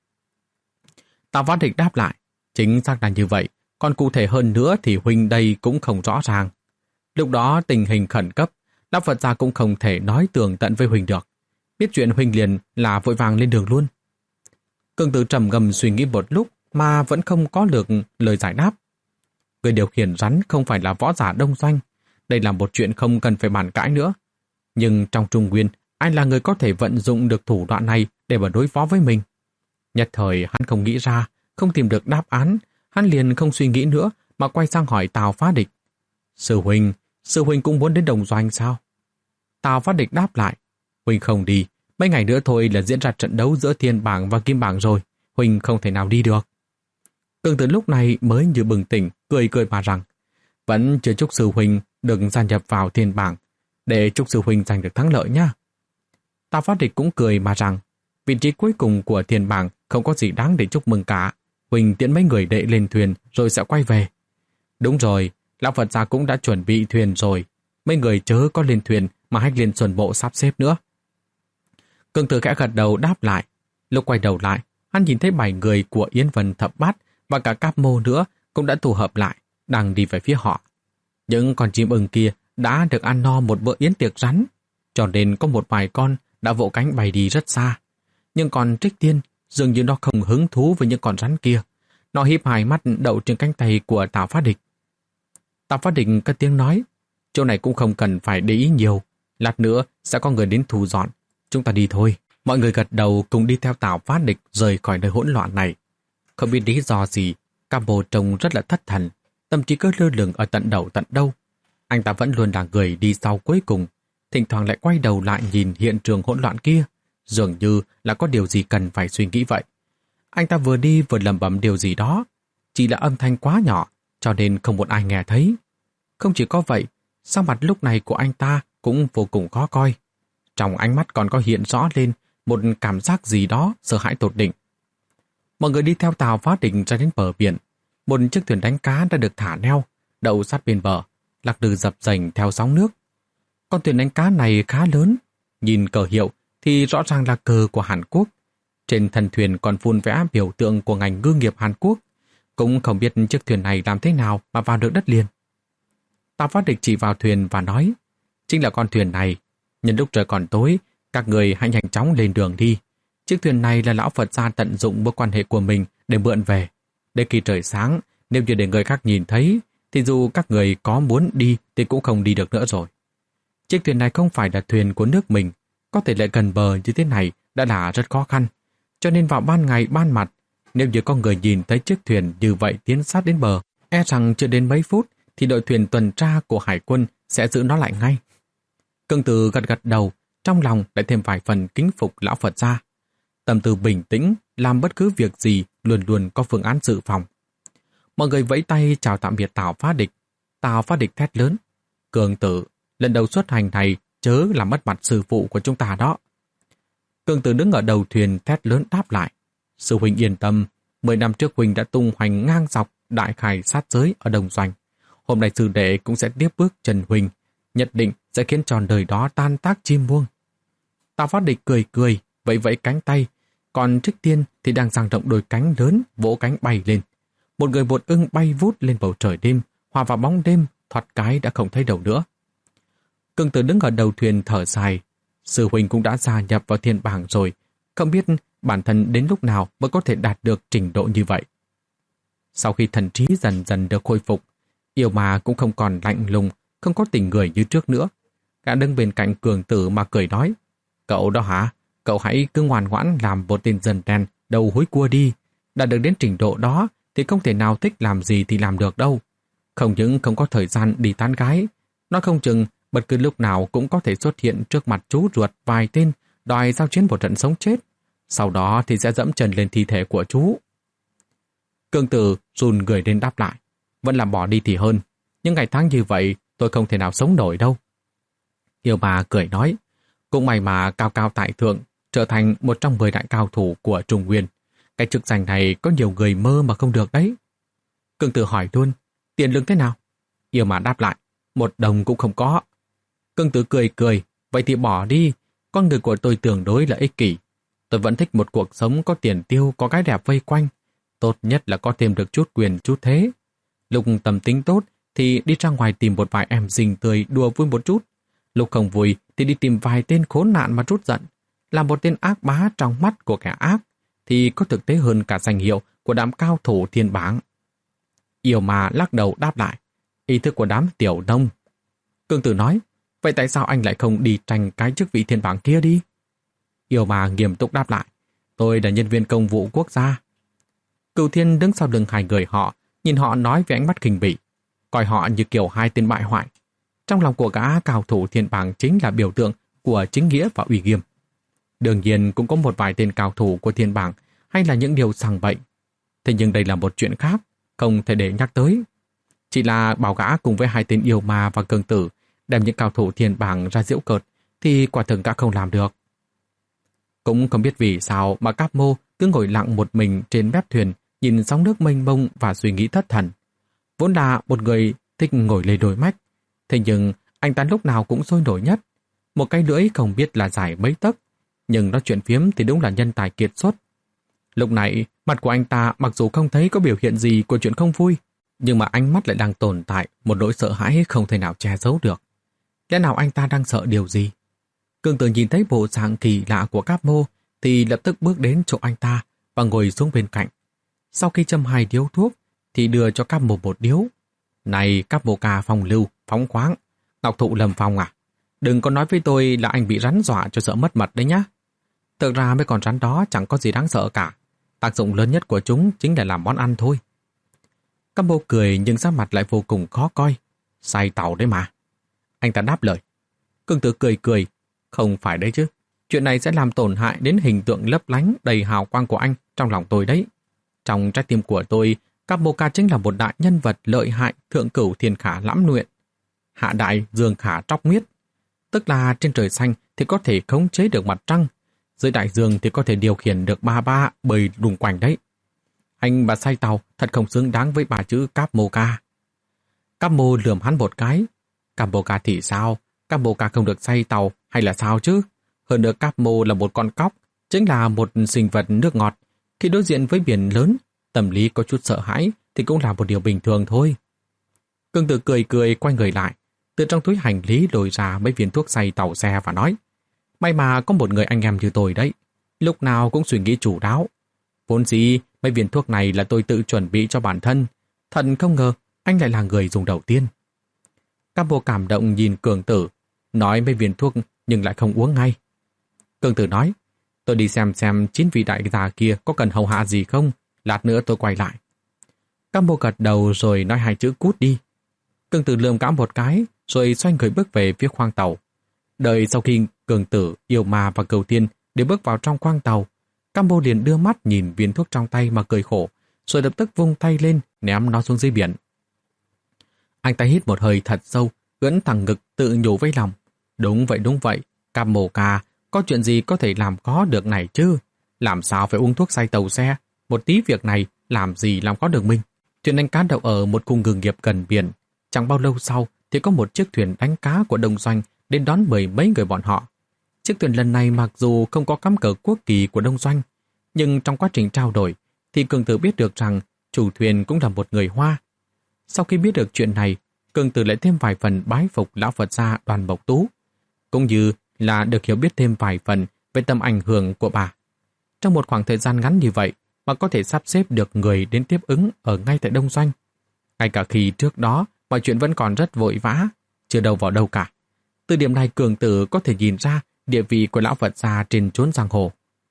Tào Phát Địch đáp lại. Chính xác là như vậy, còn cụ thể hơn nữa thì huynh đây cũng không rõ ràng. Lúc đó tình hình khẩn cấp, lão Phật gia cũng không thể nói tường tận với huynh được. Biết chuyện huynh liền là vội vàng lên đường luôn. Cường Tử trầm ngâm suy nghĩ một lúc mà vẫn không có được lời giải đáp. Người điều khiển rắn không phải là võ giả Đông Doanh. Đây là một chuyện không cần phải bàn cãi nữa. Nhưng trong Trung Nguyên, ai là người có thể vận dụng được thủ đoạn này để mà đối phó với mình? Nhất thời hắn không nghĩ ra, không tìm được đáp án, hắn liền không suy nghĩ nữa mà quay sang hỏi Tào Phát Địch. Sư huynh, sư huynh cũng muốn đến Đồng Doanh sao? Tào Phát Địch đáp lại. Huynh không đi, mấy ngày nữa thôi là diễn ra trận đấu giữa Thiên Bảng và Kim Bảng rồi, huynh không thể nào đi được. Cường Tử lúc này mới như bừng tỉnh, cười cười mà rằng, vẫn chưa chúc sư huynh được gia nhập vào Thiên Bảng, để chúc sư huynh giành được thắng lợi nhá. Tào Phát Địch cũng cười mà rằng, vị trí cuối cùng của Thiên Bảng không có gì đáng để chúc mừng cả, huynh tiễn mấy người đệ lên thuyền rồi sẽ quay về. Đúng rồi, lão Phật gia cũng đã chuẩn bị thuyền rồi, mấy người chớ có lên thuyền mà Hách Liên Xuân Bộ sắp xếp nữa. Cường Tử khẽ gật đầu đáp lại. Lúc quay đầu lại, hắn nhìn thấy bảy người của Yến Vân Thập Bát và cả Cáp Mô nữa cũng đã tụ hợp lại, đang đi về phía họ. Những con chim ưng kia đã được ăn no một bữa yến tiệc rắn, cho nên có một vài con đã vỗ cánh bay đi rất xa. Nhưng còn Trích Tiên dường như nó không hứng thú với những con rắn kia. Nó híp hai mắt đậu trên cánh tay của Tào Phát Địch. Tào Phát Địch cất tiếng nói, chỗ này cũng không cần phải để ý nhiều, lát nữa sẽ có người đến thu dọn. Chúng ta đi thôi. Mọi người gật đầu cùng đi theo Tào Phát Địch rời khỏi nơi hỗn loạn này. Không biết lý do gì, Cáp Bồ trông rất là thất thần, tâm trí cứ lơ lửng ở tận đầu tận đâu. Anh ta vẫn luôn là người đi sau cuối cùng, thỉnh thoảng lại quay đầu lại nhìn hiện trường hỗn loạn kia, dường như là có điều gì cần phải suy nghĩ vậy. Anh ta vừa đi vừa lẩm bẩm điều gì đó, chỉ là âm thanh quá nhỏ, cho nên không một ai nghe thấy. Không chỉ có vậy, sắc mặt lúc này của anh ta cũng vô cùng khó coi. Trong ánh mắt còn có hiện rõ lên một cảm giác gì đó sợ hãi tột đỉnh. Mọi người đi theo Tào Phát Địch ra đến bờ biển. Một chiếc thuyền đánh cá đã được thả neo, đậu sát bên bờ, lắc lư dập dềnh theo sóng nước. Con thuyền đánh cá này khá lớn, nhìn cờ hiệu thì rõ ràng là cờ của Hàn Quốc. Trên thân thuyền còn phun vẽ biểu tượng của ngành ngư nghiệp Hàn Quốc. Cũng không biết chiếc thuyền này làm thế nào mà vào được đất liền. Tào Phát Địch chỉ vào thuyền và nói, chính là con thuyền này. Nhân lúc trời còn tối, các người hãy nhanh chóng lên đường đi. Chiếc thuyền này là lão Phật gia tận dụng mối quan hệ của mình để mượn về. Để khi trời sáng, nếu như để người khác nhìn thấy, thì dù các người có muốn đi thì cũng không đi được nữa rồi. Chiếc thuyền này không phải là thuyền của nước mình, có thể lại gần bờ như thế này đã là rất khó khăn. Cho nên vào ban ngày ban mặt, nếu như có người nhìn thấy chiếc thuyền như vậy tiến sát đến bờ, e rằng chưa đến mấy phút thì đội thuyền tuần tra của hải quân sẽ giữ nó lại ngay. Cường Tử gật gật đầu, trong lòng lại thêm vài phần kính phục lão Phật gia. Tâm tư bình tĩnh, làm bất cứ việc gì luôn luôn có phương án dự phòng. Mọi người vẫy tay chào tạm biệt Tào Phát Địch. Tào Phát Địch thét lớn, Cường Tử, lần đầu xuất hành này chớ làm mất mặt sư phụ của chúng ta đó. Cường Tử đứng ở đầu thuyền thét lớn đáp lại, sư huynh yên tâm, mười năm trước huynh đã tung hoành ngang dọc đại khai sát giới ở Đồng Doanh. Hôm nay sư đệ cũng sẽ tiếp bước Trần huynh, nhất định sẽ khiến tròn đời đó tan tác chim muông. Tào Phát Địch cười cười, vẫy vẫy cánh tay, còn Trích Tiên thì đang dang rộng đôi cánh lớn, vỗ cánh bay lên. Một người một ưng bay vút lên bầu trời đêm, hòa vào bóng đêm, thoát cái đã không thấy đầu nữa. Cường Tử đứng ở đầu thuyền thở dài, sư huynh cũng đã gia nhập vào Thiên Bảng rồi, không biết bản thân đến lúc nào mới có thể đạt được trình độ như vậy. Sau khi thần trí dần dần được khôi phục, Yêu Ma cũng không còn lạnh lùng, không có tình người như trước nữa. Gã đứng bên cạnh Cường Tử mà cười nói, cậu đó hả? Cậu hãy cứ ngoan ngoãn làm một tên dân đen đầu hối cua đi. Đã được đến trình độ đó thì không thể nào thích làm gì thì làm được đâu. Không những không có thời gian đi tán gái, nói không chừng bất cứ lúc nào cũng có thể xuất hiện trước mặt chú ruột vài tên đòi giao chiến một trận sống chết. Sau đó thì sẽ dẫm chân lên thi thể của chú. Cường Tử run người lên đáp lại, vẫn là bỏ đi thì hơn. Nhưng ngày tháng như vậy tôi không thể nào sống nổi đâu. Yêu Ma cười nói, cũng may mà cao cao tại thượng trở thành một trong mười đại cao thủ của Trung Nguyên. Cái chức danh này có nhiều người mơ mà không được đấy. Cường Tử hỏi luôn, tiền lương thế nào? Yêu Ma đáp lại, một đồng cũng không có. Cường Tử cười cười, vậy thì bỏ đi. Con người của tôi tương đối là ích kỷ. Tôi vẫn thích một cuộc sống có tiền tiêu, có gái đẹp vây quanh. Tốt nhất là có thêm được chút quyền chút thế. Lúc tâm tính tốt thì đi ra ngoài tìm một vài em xinh tươi đùa vui một chút. Lúc không vui thì đi tìm vài tên khốn nạn mà trút giận. Là một tên ác bá trong mắt của kẻ ác thì có thực tế hơn cả danh hiệu của đám cao thủ thiên bảng. Yêu Ma lắc đầu đáp lại, ý thức của đám tiểu nông. Cường Tử nói, vậy tại sao anh lại không đi tranh cái chức vị thiên bảng kia đi? Yêu Ma nghiêm túc đáp lại, tôi là nhân viên công vụ quốc gia. Cửu Thiên đứng sau lưng hai người họ, nhìn họ nói với ánh mắt khinh bỉ, coi họ như kiểu hai tên bại hoại. Trong lòng của gã cao thủ thiên bảng chính là biểu tượng của chính nghĩa và uy nghiêm. Đương nhiên cũng có một vài tên cao thủ của thiên bảng hay là những điều sằng bậy. Thế nhưng đây là một chuyện khác, không thể để nhắc tới. Chỉ là bảo gã cùng với hai tên Yêu Ma và Cường Tử đem những cao thủ thiên bảng ra giễu cợt thì quả thực gã không làm được. Cũng không biết vì sao mà Cáp Mô cứ ngồi lặng một mình trên mép thuyền, nhìn sóng nước mênh mông và suy nghĩ thất thần. Vốn là một người thích ngồi lê đôi mách, thế nhưng anh ta lúc nào cũng sôi nổi nhất. Một cái lưỡi không biết là dài mấy tấc, nhưng nói chuyện phiếm thì đúng là nhân tài kiệt xuất. Lúc này, mặt của anh ta mặc dù không thấy có biểu hiện gì của chuyện không vui, nhưng mà ánh mắt lại đang tồn tại một nỗi sợ hãi không thể nào che giấu được. Lẽ nào anh ta đang sợ điều gì? Cường Tử nhìn thấy bộ dạng kỳ lạ của Cáp Mô thì lập tức bước đến chỗ anh ta và ngồi xuống bên cạnh. Sau khi châm hai điếu thuốc thì đưa cho Cáp Mô một điếu. Này Cáp Mô ca phong lưu, phóng khoáng, Ngọc Thụ Lâm Phong à? Đừng có nói với tôi là anh bị rắn dọa cho sợ mất mật đấy nhá. Thực ra mấy con rắn đó chẳng có gì đáng sợ cả. Tác dụng lớn nhất của chúng chính là làm món ăn thôi. Cáp Mô cười nhưng sắc mặt lại vô cùng khó coi. Say tàu đấy mà. Anh ta đáp lời. Cường Tử cười cười. Không phải đấy chứ. Chuyện này sẽ làm tổn hại đến hình tượng lấp lánh đầy hào quang của anh trong lòng tôi đấy. Trong trái tim của tôi, Cáp Mô ca chính là một đại nhân vật lợi hại, thượng cửu thiên khả lãm luyện. Hạ đại dương khả tróc miết. Tức là trên trời xanh thì có thể khống chế được mặt trăng, dưới đại dương thì có thể điều khiển được ba ba bơi đùng quanh đấy. Anh bà say tàu thật không xứng đáng với bà chữ Cáp Mô ca. Cáp Mô lườm hắn một cái. Cáp Mô ca thì sao? Cáp Mô ca không được say tàu hay là sao chứ? Hơn nữa Cáp Mô là một con cóc, chính là một sinh vật nước ngọt. Khi đối diện với biển lớn, tâm lý có chút sợ hãi thì cũng là một điều bình thường thôi. Cường Tử cười cười quay người lại, từ trong túi hành lý lôi ra mấy viên thuốc say tàu xe và nói, may mà có một người anh em như tôi đấy, lúc nào cũng suy nghĩ chủ đáo. Vốn dĩ mấy viên thuốc này là tôi tự chuẩn bị cho bản thân, thật không ngờ anh lại là người dùng đầu tiên. Cáp Mô cảm động nhìn Cường Tử, nói mấy viên thuốc nhưng lại không uống ngay. Cường Tử nói, tôi đi xem xem chín vị đại gia kia có cần hầu hạ gì không, lát nữa tôi quay lại. Cáp Mô gật đầu rồi nói hai chữ cút đi. Cường Tử lườm gã một cái, rồi xoay người bước về phía khoang tàu. Đợi sau khi Cường Tử, Yêu Ma và Cửu Thiên đều bước vào trong khoang tàu, Cáp Mô liền đưa mắt nhìn viên thuốc trong tay mà cười khổ, rồi lập tức vung tay lên ném nó xuống dưới biển. Anh ta hít một hơi thật sâu, ưỡn thẳng ngực tự nhủ với lòng. Đúng vậy đúng vậy, Cáp Mô ca, có chuyện gì có thể làm có được này chứ? Làm sao phải uống thuốc say tàu xe? Một tí việc này làm gì làm có được mình? Chuyện đánh cá đậu ở một khu ngư nghiệp gần biển. Chẳng bao lâu sau thì có một chiếc thuyền đánh cá của Đông Doanh đến đón mười mấy người bọn họ. Chiếc thuyền lần này mặc dù không có cắm cờ quốc kỳ của Đông Doanh, nhưng trong quá trình trao đổi thì Cường Tử biết được rằng chủ thuyền cũng là một người Hoa. Sau khi biết được chuyện này, Cường Tử lại thêm vài phần bái phục lão Phật gia Đoàn Mộc Tú, cũng như là được hiểu biết thêm vài phần về tầm ảnh hưởng của bà. trong một khoảng thời gian ngắn như vậy mà có thể sắp xếp được người đến tiếp ứng ở ngay tại Đông Doanh. Ngay cả khi trước đó mọi chuyện vẫn còn rất vội vã, chưa đâu vào đâu cả. Từ điểm này Cường Tử có thể nhìn ra địa vị của lão Phật gia trên chốn giang hồ.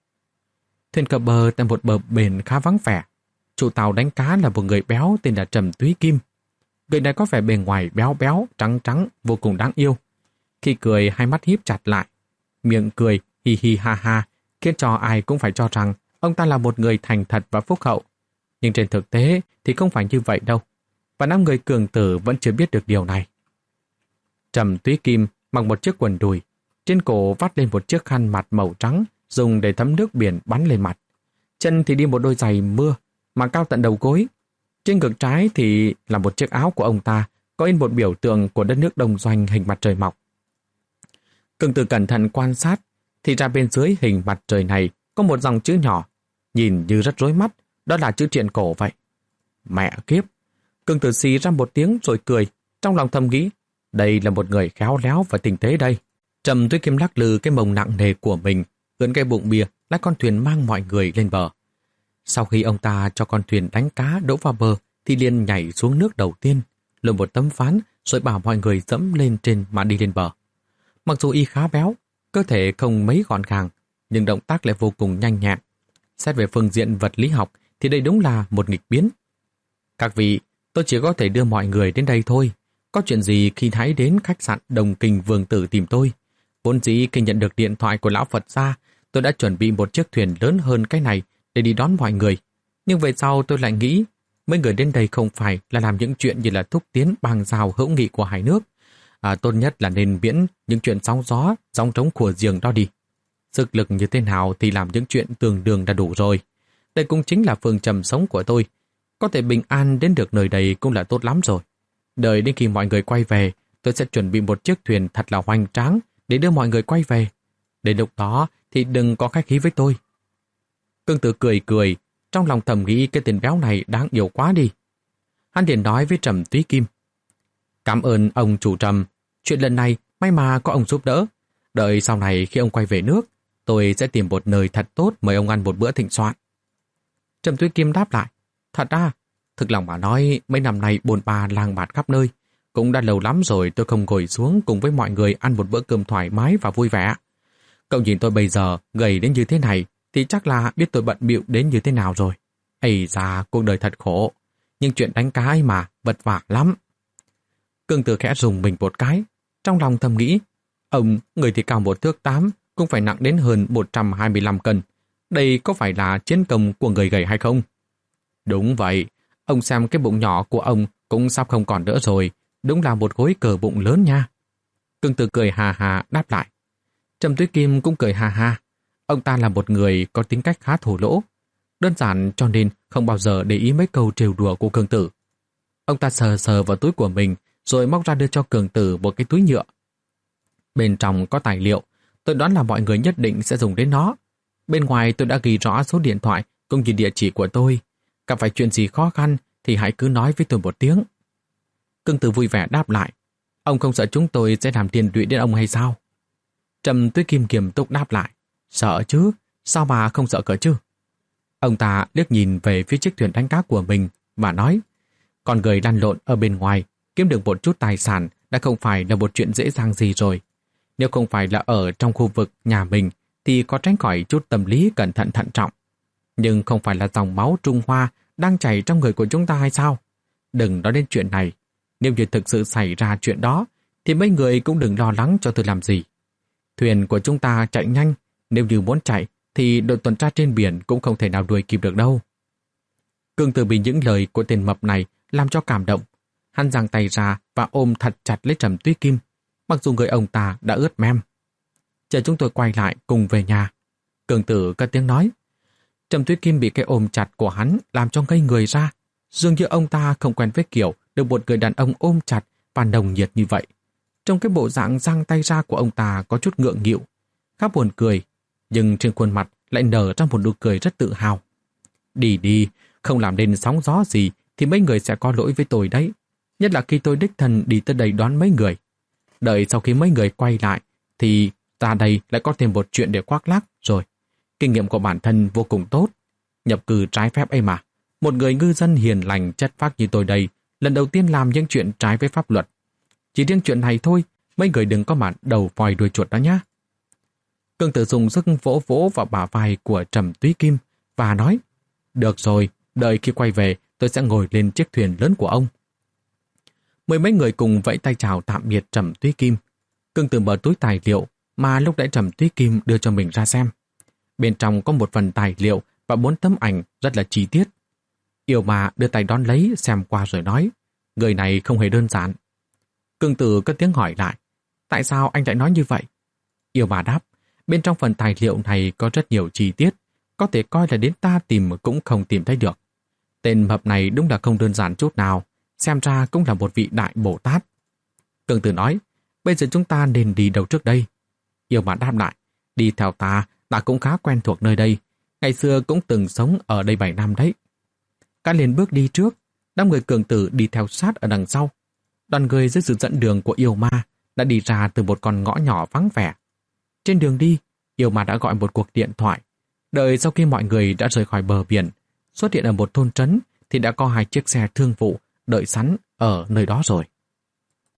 Thuyền cập bờ tại một bờ bền khá vắng vẻ. Chủ tàu đánh cá là một người béo tên là Trầm Túy Kim. Người này có vẻ bề ngoài béo béo, trắng trắng, vô cùng đáng yêu. Khi cười hai mắt híp chặt lại, miệng cười hi hi ha ha, khiến cho ai cũng phải cho rằng ông ta là một người thành thật và phúc hậu. Nhưng trên thực tế thì không phải như vậy đâu. Và năm người Cường Tử vẫn chưa biết được điều này. Trầm Túy Kim mặc một chiếc quần đùi, trên cổ vắt lên một chiếc khăn mặt màu trắng dùng để thấm nước biển bắn lên mặt. Chân thì đi một đôi giày mưa mà cao tận đầu gối. Trên ngực trái thì là một chiếc áo của ông ta có in một biểu tượng của đất nước Đông Doanh hình mặt trời mọc. Cường Tử cẩn thận quan sát thì ra bên dưới hình mặt trời này có một dòng chữ nhỏ, nhìn như rất rối mắt, đó là chữ triện cổ vậy. Mẹ kiếp! Cường Tử xì ra một tiếng rồi cười, trong lòng thầm nghĩ, đây là một người khéo léo và tinh tế đây. Trầm Túy Kim lắc lư cái mông nặng nề của mình, gần cái bụng bia, lái con thuyền mang mọi người lên bờ. Sau khi ông ta cho con thuyền đánh cá đỗ vào bờ, thì liền nhảy xuống nước đầu tiên, lôi một tấm ván rồi bảo mọi người dẫm lên trên mà đi lên bờ. Mặc dù y khá béo, cơ thể không mấy gọn gàng, nhưng động tác lại vô cùng nhanh nhẹn. Xét về phương diện vật lý học thì đây đúng là một nghịch biến. Các vị, tôi chỉ có thể đưa mọi người đến đây thôi. Có chuyện gì khi hãy đến khách sạn Đồng Kình Vương Tử tìm tôi. Vốn dĩ khi nhận được điện thoại của lão Phật gia, tôi đã chuẩn bị một chiếc thuyền lớn hơn cái này để đi đón mọi người. Nhưng về sau tôi lại nghĩ, mấy người đến đây không phải là làm những chuyện như là thúc tiến bang giao hữu nghị của hai nước. À, tốt nhất là nên miễn những chuyện sóng gió, sóng trống khủa giềng đó đi. Sức lực như thế nào thì làm những chuyện tương đương đã đủ rồi. Đây cũng chính là phương châm sống của tôi. Có thể bình an đến được nơi đây cũng là tốt lắm rồi. Đợi đến khi mọi người quay về, tôi sẽ chuẩn bị một chiếc thuyền thật là hoành tráng để đưa mọi người quay về. Đến lúc đó thì đừng có khách khí với tôi. Cường Tử cười cười, trong lòng thầm nghĩ cái tên béo này đáng yêu quá đi. Hắn liền nói với Trầm Túy Kim, cảm ơn ông chủ Trầm, chuyện lần này may mà có ông giúp đỡ. Đợi sau này khi ông quay về nước, tôi sẽ tìm một nơi thật tốt mời ông ăn một bữa thịnh soạn. Trầm Túy Kim đáp lại, thật à, thực lòng mà nói mấy năm nay bồn ba lang bạt khắp nơi, cũng đã lâu lắm rồi tôi không ngồi xuống cùng với mọi người ăn một bữa cơm thoải mái và vui vẻ. Cậu nhìn tôi bây giờ gầy đến như thế này thì chắc là biết tôi bận bịu đến như thế nào rồi. Ây da, cuộc đời thật khổ, nhưng chuyện đánh cá ấy mà vật vả lắm. Cường Tử khẽ rùng mình một cái, trong lòng thầm nghĩ, ông, người thì cao một thước tám, cũng phải nặng đến hơn một trăm hai mươi lăm cân. Đây có phải là chiến công của người gầy hay không? Đúng vậy, ông xem cái bụng nhỏ của ông cũng sắp không còn nữa rồi, đúng là một khối cờ bụng lớn nha. Cường Tử cười hà hà đáp lại. Trầm Túy Kim cũng cười hà hà. Ông ta là một người có tính cách khá thổ lỗ, đơn giản cho nên không bao giờ để ý mấy câu trêu đùa của Cường Tử. Ông ta sờ sờ vào túi của mình rồi móc ra đưa cho Cường Tử một cái túi nhựa. Bên trong có tài liệu, tôi đoán là mọi người nhất định sẽ dùng đến nó. Bên ngoài tôi đã ghi rõ số điện thoại cũng như địa chỉ của tôi. Gặp phải chuyện gì khó khăn thì hãy cứ nói với tôi một tiếng. Cường Tử vui vẻ đáp lại, ông không sợ chúng tôi sẽ làm tiền lụy đến ông hay sao? Trầm Túy Kim kiềm túc đáp lại, sợ chứ, sao mà không sợ cỡ chứ? Ông ta liếc nhìn về phía chiếc thuyền đánh cá của mình và nói, con người lăn lộn ở bên ngoài, kiếm được một chút tài sản đã không phải là một chuyện dễ dàng gì rồi. Nếu không phải là ở trong khu vực nhà mình thì có tránh khỏi chút tâm lý cẩn thận thận trọng. Nhưng không phải là dòng máu Trung Hoa đang chảy trong người của chúng ta hay sao? Đừng nói đến chuyện này. Nếu như thực sự xảy ra chuyện đó thì mấy người cũng đừng lo lắng cho tôi làm gì. Thuyền của chúng ta chạy nhanh, nếu như muốn chạy thì đội tuần tra trên biển cũng không thể nào đuổi kịp được đâu. Cường Tử bị những lời của tên mập này làm cho cảm động. Hắn giang tay ra và ôm thật chặt lấy Trầm Túy Kim, mặc dù người ông ta đã ướt mem. Chờ chúng tôi quay lại cùng về nhà. Cường Tử cất tiếng nói. Trầm Túy Kim bị cái ôm chặt của hắn làm cho ngây người ra. Dường như ông ta không quen với kiểu được một người đàn ông ôm chặt và nồng nhiệt như vậy. Trong cái bộ dạng giang tay ra của ông ta có chút ngượng nghịu, khá buồn cười, nhưng trên khuôn mặt lại nở ra một nụ cười rất tự hào. Đi đi, không làm nên sóng gió gì thì mấy người sẽ có lỗi với tôi đấy. Nhất là khi tôi đích thân đi tới đây đón mấy người. Đợi sau khi mấy người quay lại thì ra đây lại có thêm một chuyện để khoác lác rồi. Kinh nghiệm của bản thân vô cùng tốt. Nhập cư trái phép ấy mà. Một người ngư dân hiền lành chất phác như tôi đây, lần đầu tiên làm những chuyện trái với pháp luật. Chỉ riêng chuyện này thôi, mấy người đừng có mà đầu voi đuôi chuột đó nhá. Cương Tử dùng sức vỗ vỗ vào bả vai của Trầm Túy Kim và nói, được rồi, đợi khi quay về tôi sẽ ngồi lên chiếc thuyền lớn của ông. Mười mấy người cùng vẫy tay chào tạm biệt Trầm Túy Kim. Cương Tử mở túi tài liệu mà lúc nãy Trầm Túy Kim đưa cho mình ra xem. Bên trong có một phần tài liệu và bốn tấm ảnh rất là chi tiết. Yêu Ma đưa tay đón lấy xem qua rồi nói, người này không hề đơn giản. Cương Tử cất tiếng hỏi lại, tại sao anh lại nói như vậy? Yêu Ma đáp, bên trong phần tài liệu này có rất nhiều chi tiết, có thể coi là đến ta tìm cũng không tìm thấy được. Tên mập này đúng là không đơn giản chút nào, xem ra cũng là một vị đại Bồ Tát. Cương Tử nói, bây giờ chúng ta nên đi đâu trước đây? Yêu Ma đáp lại, đi theo ta, ta cũng khá quen thuộc nơi đây, ngày xưa cũng từng sống ở đây bảy năm đấy. Cả liền bước đi trước, đám người Cường Tử đi theo sát ở đằng sau. Đoàn người dưới sự dẫn đường của Yêu Ma đã đi ra từ một con ngõ nhỏ vắng vẻ. Trên đường đi, Yêu Ma đã gọi một cuộc điện thoại. Đợi sau khi mọi người đã rời khỏi bờ biển, xuất hiện ở một thôn trấn thì đã có hai chiếc xe thương vụ đợi sẵn ở nơi đó rồi.